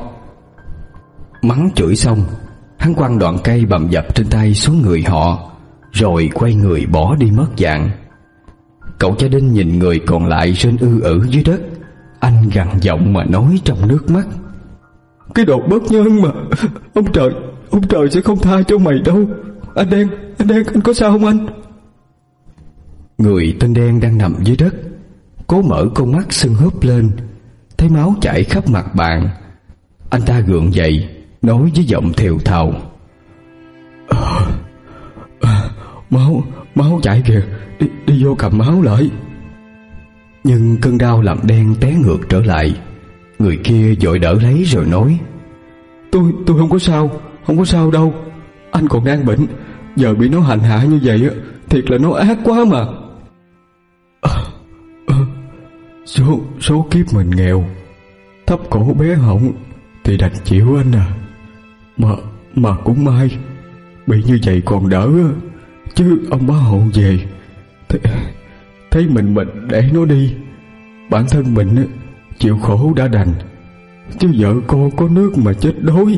Mắng chửi xong, hắn quăng đoạn cây bầm dập trên tay xuống người họ, rồi quay người bỏ đi mất dạng. Cậu cha Đinh nhìn người còn lại rên ư ử dưới đất. Anh gằn giọng mà nói trong nước mắt: Cái đồ bất nhân mà, ông trời, ông trời sẽ không tha cho mày đâu. Anh Đen, anh Đen, anh có sao không anh? Người tên Đen đang nằm dưới đất, cố mở con mắt sưng húp lên, thấy máu chảy khắp mặt bàn. Anh ta gượng dậy, nói với giọng thều thào: à, à, Máu, máu chảy kìa, đi, đi vô cầm máu lại. Nhưng cơn đau làm Đen té ngược trở lại. Người kia vội đỡ lấy rồi nói: Tôi, tôi không có sao, không có sao đâu. Anh còn đang bệnh, giờ bị nó hành hạ như vậy á, thiệt là nó ác quá mà. À, à, số, số kiếp mình nghèo, thấp cổ bé họng thì đành chịu anh à. Mà, mà cũng may, bị như vậy còn đỡ á. Chứ ông bá hộ về, thấy, thấy mình mình để nó đi, bản thân mình á, chịu khổ đã đành, chứ vợ con có nước mà chết đói.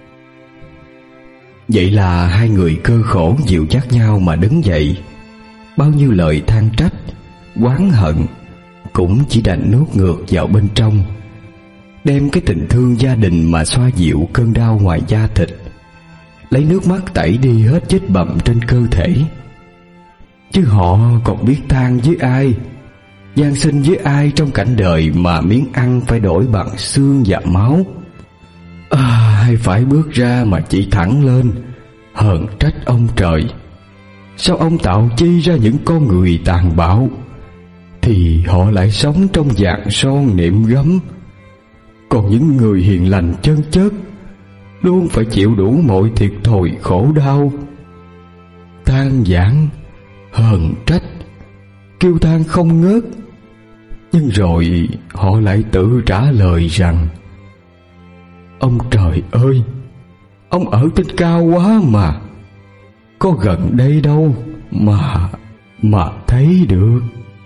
Vậy là hai người cơ khổ dìu dắt nhau mà đứng dậy. Bao nhiêu lời than trách, oán hận cũng chỉ đành nuốt ngược vào bên trong, đem cái tình thương gia đình mà xoa dịu cơn đau ngoài da thịt, lấy nước mắt tẩy đi hết vết bầm trên cơ thể. Chứ họ còn biết than với ai, van xin với ai trong cảnh đời mà miếng ăn phải đổi bằng xương và máu. À, hay phải bước ra mà chỉ thẳng lên, hờn trách ông trời. Sao ông tạo chi ra những con người tàn bạo, thì họ lại sống trong vàng son niệm gấm, còn những người hiền lành chân chất luôn phải chịu đủ mọi thiệt thòi khổ đau. Than vãn, hờn trách, kêu than không ngớt, nhưng rồi họ lại tự trả lời rằng: Ông trời ơi, ông ở trên cao quá mà, có gần đây đâu mà mà thấy được.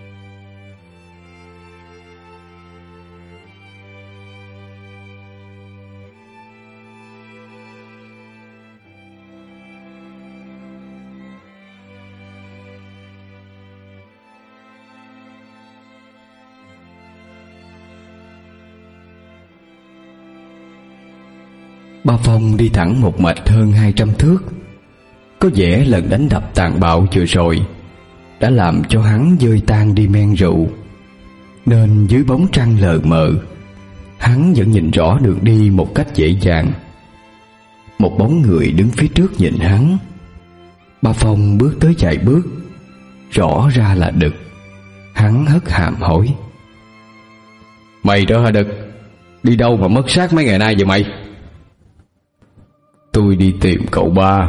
Ba Phong đi thẳng một mạch hơn hai trăm thước. Có vẻ lần đánh đập tàn bạo vừa rồi đã làm cho hắn vơi tan đi men rượu, nên dưới bóng trăng lờ mờ, hắn vẫn nhìn rõ đường đi một cách dễ dàng. Một bóng người đứng phía trước nhìn hắn. Ba Phong bước tới vài bước, rõ ra là Đực. Hắn hất hàm hỏi: Mày đó hả Đực? Đi đâu mà mất xác mấy ngày nay vậy mày? Tôi đi tìm cậu ba.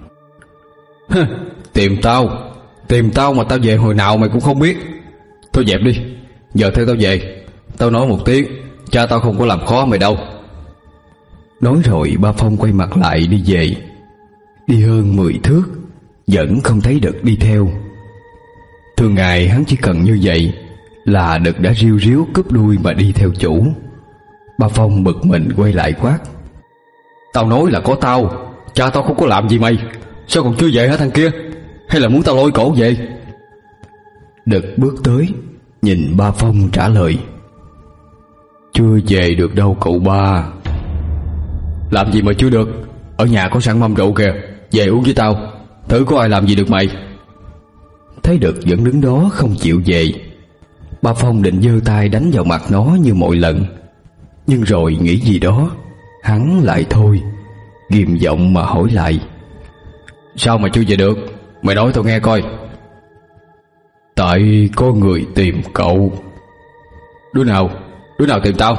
Tìm tao? Tìm tao mà tao về hồi nào mày cũng không biết. Thôi dẹp đi, giờ theo tao về. Tao nói một tiếng, cha tao không có làm khó mày đâu. Nói rồi ba Phong quay mặt lại đi về. Đi hơn mười thước vẫn không thấy Đực đi theo. Thường ngày hắn chỉ cần như vậy là Đực đã ríu ríu cúp đuôi mà đi theo chủ. Ba Phong bực mình quay lại quát: Tao nói là có tao, cha tao không có làm gì mày. Sao còn chưa về hả thằng kia? Hay là muốn tao lôi cổ về? Đực bước tới nhìn ba Phong trả lời: Chưa về được đâu cậu ba. Làm gì mà chưa được? Ở nhà có sẵn mâm rượu kìa, về uống với tao, thử có ai làm gì được mày. Thấy Đực vẫn đứng đó không chịu về, ba Phong định giơ tay đánh vào mặt nó như mọi lần. Nhưng rồi nghĩ gì đó, hắn lại thôi, ghim giọng mà hỏi lại: Sao mà chưa về được? Mày nói tao nghe coi. Tại có người tìm cậu. Đứa nào? Đứa nào tìm tao?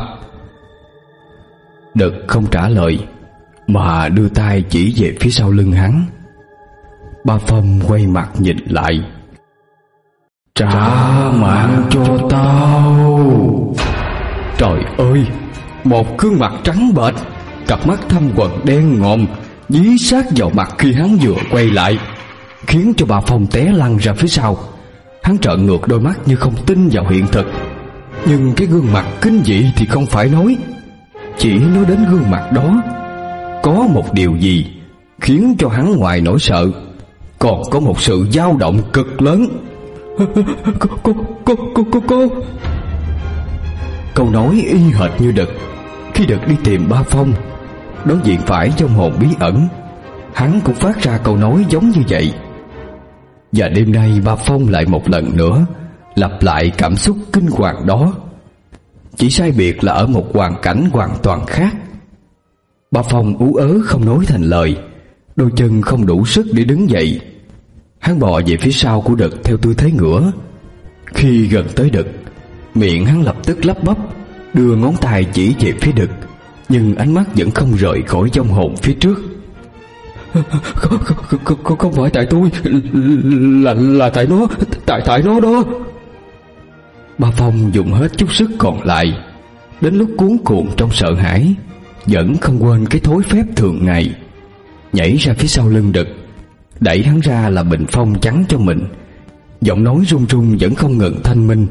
Đực không trả lời mà đưa tay chỉ về phía sau lưng hắn. Ba Phong quay mặt nhìn lại: Trả mạng cho tao. Trời ơi, một gương mặt trắng bệch, cặp mắt thâm quầng đen ngòm dí sát vào mặt khi hắn vừa quay lại, khiến cho bà Phong té lăn ra phía sau. Hắn trợn ngược đôi mắt như không tin vào hiện thực. Nhưng cái gương mặt kinh dị thì không phải nói. Chỉ nói đến gương mặt đó, có một điều gì khiến cho hắn ngoài nỗi sợ, còn có một sự dao động cực lớn. Cô, cô, cô, cô, cô, cô. Câu nói y hệt như Đực khi Đực đi tìm ba Phong. Đối diện phải trong hồn bí ẩn, hắn cũng phát ra câu nói giống như vậy. Và đêm nay ba Phong lại một lần nữa lặp lại cảm xúc kinh hoàng đó, chỉ sai biệt là ở một hoàn cảnh hoàn toàn khác. Ba Phong ú ớ không nói thành lời, đôi chân không đủ sức để đứng dậy. Hắn bò về phía sau của Đực theo tư thế ngửa. Khi gần tới Đực, miệng hắn lập tức lắp bắp, đưa ngón tay chỉ về phía Đực, nhưng ánh mắt vẫn không rời khỏi vong hồn phía trước. Không, không, không, không phải tại tôi, là là tại nó, tại tại nó đó. Ba Phong dùng hết chút sức còn lại, đến lúc cuống cuồng trong sợ hãi, vẫn không quên cái thói phép thường ngày, nhảy ra phía sau lưng Đực, đẩy hắn ra là bình phong chắn cho mình. Giọng nói run run vẫn không ngừng thanh minh: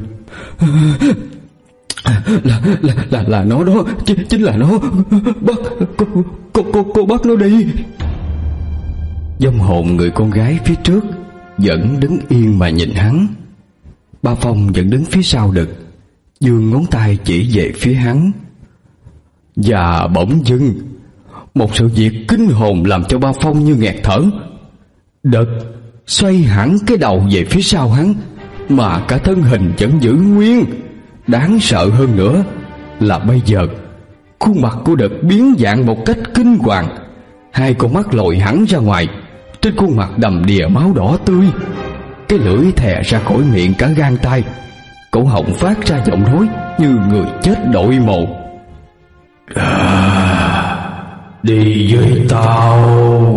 Là là là là nó đó, chính, chính là nó. Bắt cô cô cô cô bắt nó đi. Vong hồn người con gái phía trước vẫn đứng yên mà nhìn hắn. Ba Phong vẫn đứng phía sau Đực, giương ngón tay chỉ về phía hắn. Và bỗng dưng, một sự việc kinh hồn làm cho ba Phong như nghẹt thở. Đực xoay hẳn cái đầu về phía sau hắn, mà cả thân hình vẫn giữ nguyên. Đáng sợ hơn nữa là bây giờ khuôn mặt của Đực biến dạng một cách kinh hoàng. Hai con mắt lồi hẳn ra ngoài, trên khuôn mặt đầm đìa máu đỏ tươi. Cái lưỡi thè ra khỏi miệng cả gang tay, cổ họng phát ra giọng nói như người chết đội mồ: À, đi với tao.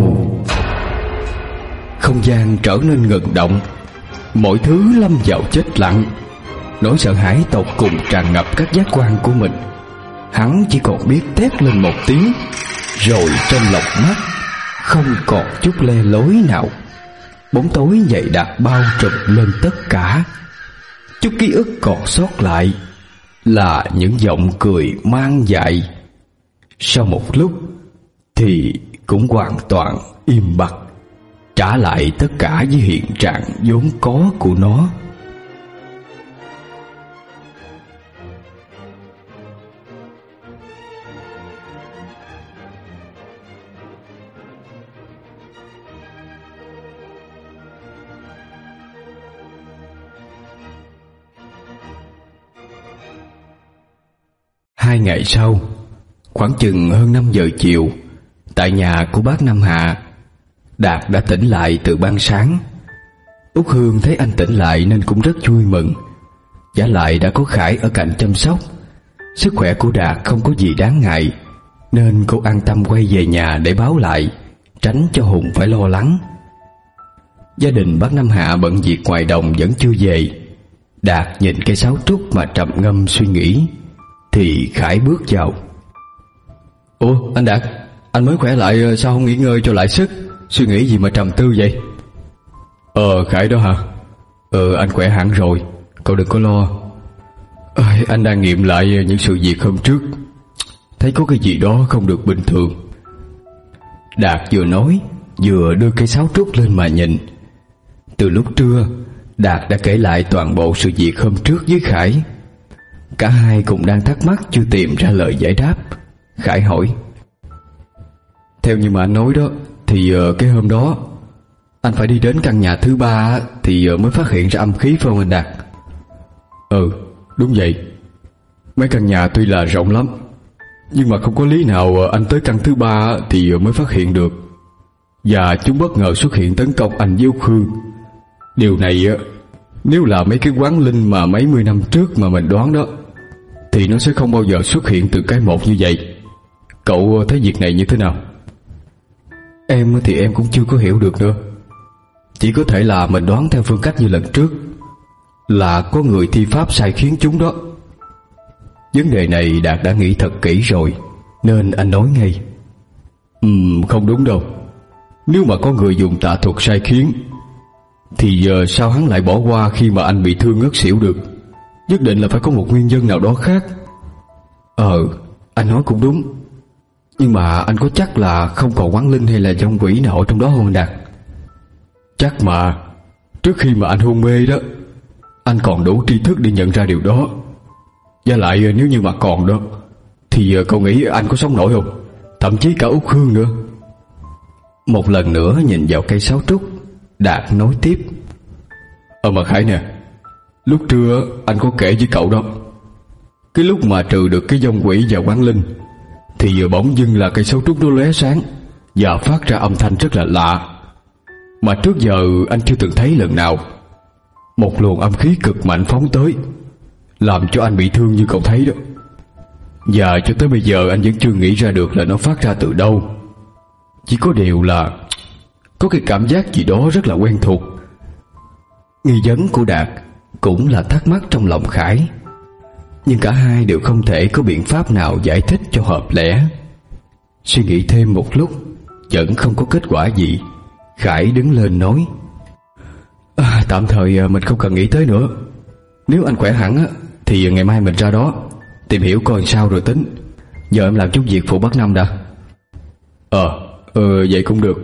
Không gian trở nên ngừng động, mọi thứ lâm vào chết lặng. Nỗi sợ hãi tột cùng tràn ngập các giác quan của mình. Hắn chỉ còn biết thét lên một tiếng, rồi trong lọc mắt không còn chút le lối nào. Bóng tối dày đặc bao trùm lên tất cả. Chút ký ức còn sót lại là những giọng cười mang dại. Sau một lúc thì cũng hoàn toàn im bặt, trả lại tất cả với hiện trạng vốn có của nó. Hai ngày sau, khoảng chừng hơn năm giờ chiều, tại nhà của bác Năm Hạ, Đạt đã tỉnh lại từ ban sáng. Út Hương thấy anh tỉnh lại nên cũng rất vui mừng. Vả lại đã có Khải ở cạnh chăm sóc. Sức khỏe của Đạt không có gì đáng ngại, nên cô an tâm quay về nhà để báo lại, tránh cho Hùng phải lo lắng. Gia đình bác Năm Hạ bận việc ngoài đồng vẫn chưa về. Đạt nhìn cây sáo trúc mà trầm ngâm suy nghĩ, thì Khải bước vào. Ủa anh Đạt, anh mới khỏe lại sao không nghỉ ngơi cho lại sức? Suy nghĩ gì mà trầm tư vậy? Ờ Khải đó hả? Ờ anh khỏe hẳn rồi, cậu đừng có lo. à, Anh đang nghiệm lại những sự việc hôm trước, thấy có cái gì đó không được bình thường. Đạt vừa nói vừa đưa cây sáo trúc lên mà nhìn. Từ lúc trưa, Đạt đã kể lại toàn bộ sự việc hôm trước với Khải. Cả hai cũng đang thắc mắc chưa tìm ra lời giải đáp. Khải hỏi: Theo như mà anh nói đó, thì uh, cái hôm đó anh phải đi đến căn nhà thứ ba thì uh, mới phát hiện ra âm khí phải không anh Đạt? Ừ, đúng vậy. Mấy căn nhà tuy là rộng lắm, nhưng mà không có lý nào uh, anh tới căn thứ ba thì uh, mới phát hiện được. Và chúng bất ngờ xuất hiện tấn công anh với Úc Hương. Điều này uh, nếu là mấy cái quán linh mà mấy mươi năm trước mà mình đoán đó, thì nó sẽ không bao giờ xuất hiện từ cái một như vậy. Cậu thấy việc này như thế nào? Em thì em cũng chưa có hiểu được nữa. Chỉ có thể là mình đoán theo phương cách như lần trước, là có người thi pháp sai khiến chúng đó. Vấn đề này Đạt đã nghĩ thật kỹ rồi, nên anh nói ngay: Ừm, không đúng đâu. Nếu mà có người dùng tà thuật sai khiến, thì giờ sao hắn lại bỏ qua khi mà anh bị thương ngất xỉu được? Nhất định là phải có một nguyên nhân nào đó khác. Ờ, anh nói cũng đúng. Nhưng mà anh có chắc là không còn quán linh hay là dông quỷ nào ở trong đó không anh Đạt? Chắc mà. Trước khi mà anh hôn mê đó, anh còn đủ tri thức để nhận ra điều đó. Và lại nếu như mà còn đó, thì cậu nghĩ anh có sống nổi không? Thậm chí cả Úc Hương nữa. Một lần nữa nhìn vào cây sáo trúc, Đạt nói tiếp: Ờ mà Khải nè, lúc trưa anh có kể với cậu đó, cái lúc mà trừ được cái dông quỷ và quán linh, thì giờ bỗng dưng là cây sáo trúc nó lóe sáng và phát ra âm thanh rất là lạ, mà trước giờ anh chưa từng thấy lần nào. Một luồng âm khí cực mạnh phóng tới, làm cho anh bị thương như cậu thấy đó. Và cho tới bây giờ anh vẫn chưa nghĩ ra được là nó phát ra từ đâu. Chỉ có điều là có cái cảm giác gì đó rất là quen thuộc. Nghi vấn của Đạt cũng là thắc mắc trong lòng Khải, nhưng cả hai đều không thể có biện pháp nào giải thích cho hợp lẽ. Suy nghĩ thêm một lúc vẫn không có kết quả gì, Khải đứng lên nói: à, Tạm thời mình không cần nghĩ tới nữa. Nếu anh khỏe hẳn thì ngày mai mình ra đó tìm hiểu coi sao rồi tính. Giờ em làm chút việc phụ bác Năm đã. Ờ, ờ vậy cũng được.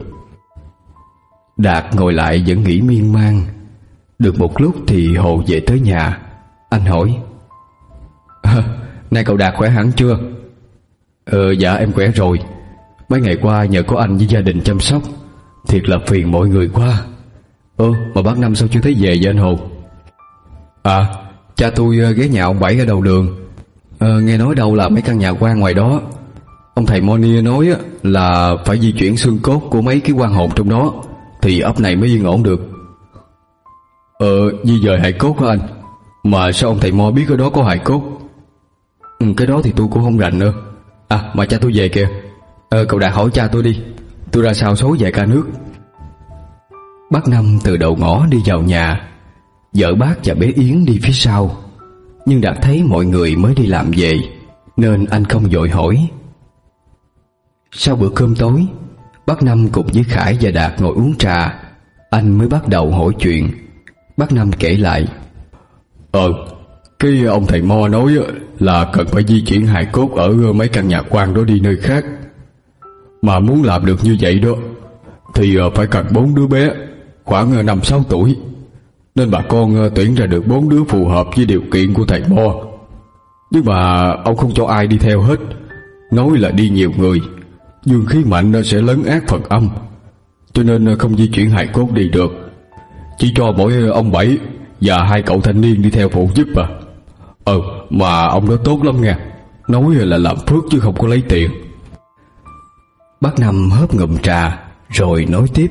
Đạt ngồi lại vẫn nghĩ miên man. Được một lúc thì Hồ về tới nhà. Anh hỏi: à, Nay cậu Đạt khỏe hẳn chưa? Ờ dạ em khỏe rồi. Mấy ngày qua nhờ có anh với gia đình chăm sóc, thiệt là phiền mọi người quá. Ơ mà bác Năm sao chưa thấy về vậy anh Hồ? À, cha tôi ghé nhà ông Bảy ở đầu đường. ờ, Nghe nói đâu là mấy căn nhà quan ngoài đó, ông thầy Moni nói là phải di chuyển xương cốt của mấy cái quan hồn trong đó thì ấp này mới yên ổn được. Ờ, di dời hài cốt hả anh? Mà sao ông thầy Mo biết ở đó có hài cốt? Ừ, cái đó thì tôi cũng không rành nữa. À, mà cha tôi về kìa. Ờ, cậu Đạt hỏi cha tôi đi, tôi ra sao số về cả nước. Bác Năm từ đầu ngõ đi vào nhà, vợ bác và bé Yến đi phía sau. Nhưng Đạt thấy mọi người mới đi làm về, nên anh không vội hỏi. Sau bữa cơm tối, bác Năm cùng với Khải và Đạt ngồi uống trà. Anh mới bắt đầu hỏi chuyện. Bác Năm kể lại: Ờ, cái ông thầy Mo nói là cần phải di chuyển hài cốt ở mấy căn nhà quan đó đi nơi khác. Mà muốn làm được như vậy đó thì phải cần bốn đứa bé khoảng năm sáu tuổi, nên bà con tuyển ra được bốn đứa phù hợp với điều kiện của thầy Mo. Nhưng mà ông không cho ai đi theo hết, nói là đi nhiều người dương khí mạnh nó sẽ lấn át phần âm, cho nên không di chuyển hài cốt đi được. Chỉ cho mỗi ông Bảy và hai cậu thanh niên đi theo phụ giúp à. Ừ, mà ông đó tốt lắm nha, nói là làm phước chứ không có lấy tiền. Bác Năm hớp ngụm trà rồi nói tiếp: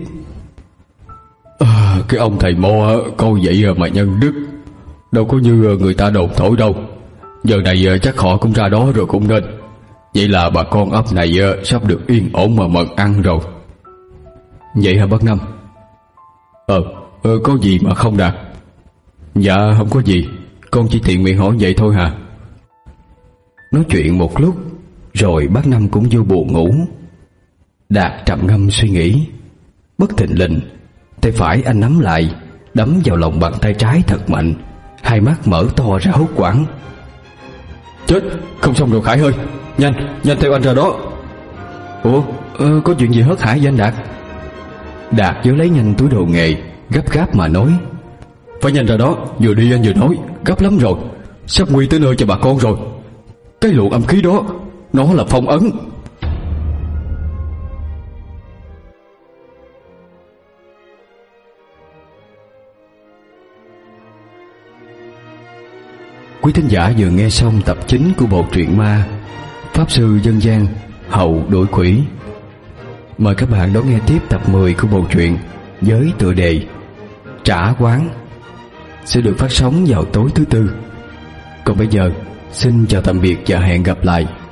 à, Cái ông thầy Mo câu vậy mà nhân đức, đâu có như người ta đồn thổi đâu. Giờ này chắc họ cũng ra đó rồi cũng nên. Vậy là bà con ấp này sắp được yên ổn mà mần ăn rồi. Vậy hả bác Năm? Ờ, ờ có gì mà không Đạt? Dạ không có gì, con chỉ tiện miệng hỏi vậy thôi hả? Nói chuyện một lúc rồi bác Năm cũng vô buồn ngủ. Đạt trầm ngâm suy nghĩ. Bất thình lình tay phải anh nắm lại, đấm vào lòng bàn tay trái thật mạnh. Hai mắt mở to ra hốt hoảng. Chết, không xong rồi Khải ơi, nhanh, nhanh theo anh ra đó. Ủa, ờ, có chuyện gì hớt hải vậy anh Đạt? Đạt vừa lấy nhanh túi đồ nghề, gấp gáp mà nói. Phải nhanh ra đó, vừa đi anh vừa nói, gấp lắm rồi, sắp nguy tới nơi cho bà con rồi. Cái luồng âm khí đó, nó là phong ấn. Quý thính giả vừa nghe xong tập chín của bộ truyện ma Pháp sư dân gian Hậu Đuổi Quỷ. Mời các bạn đón nghe tiếp tập mười của bộ truyện với tựa đề Trả Quán, sẽ được phát sóng vào tối thứ tư. Còn bây giờ, xin chào tạm biệt và hẹn gặp lại.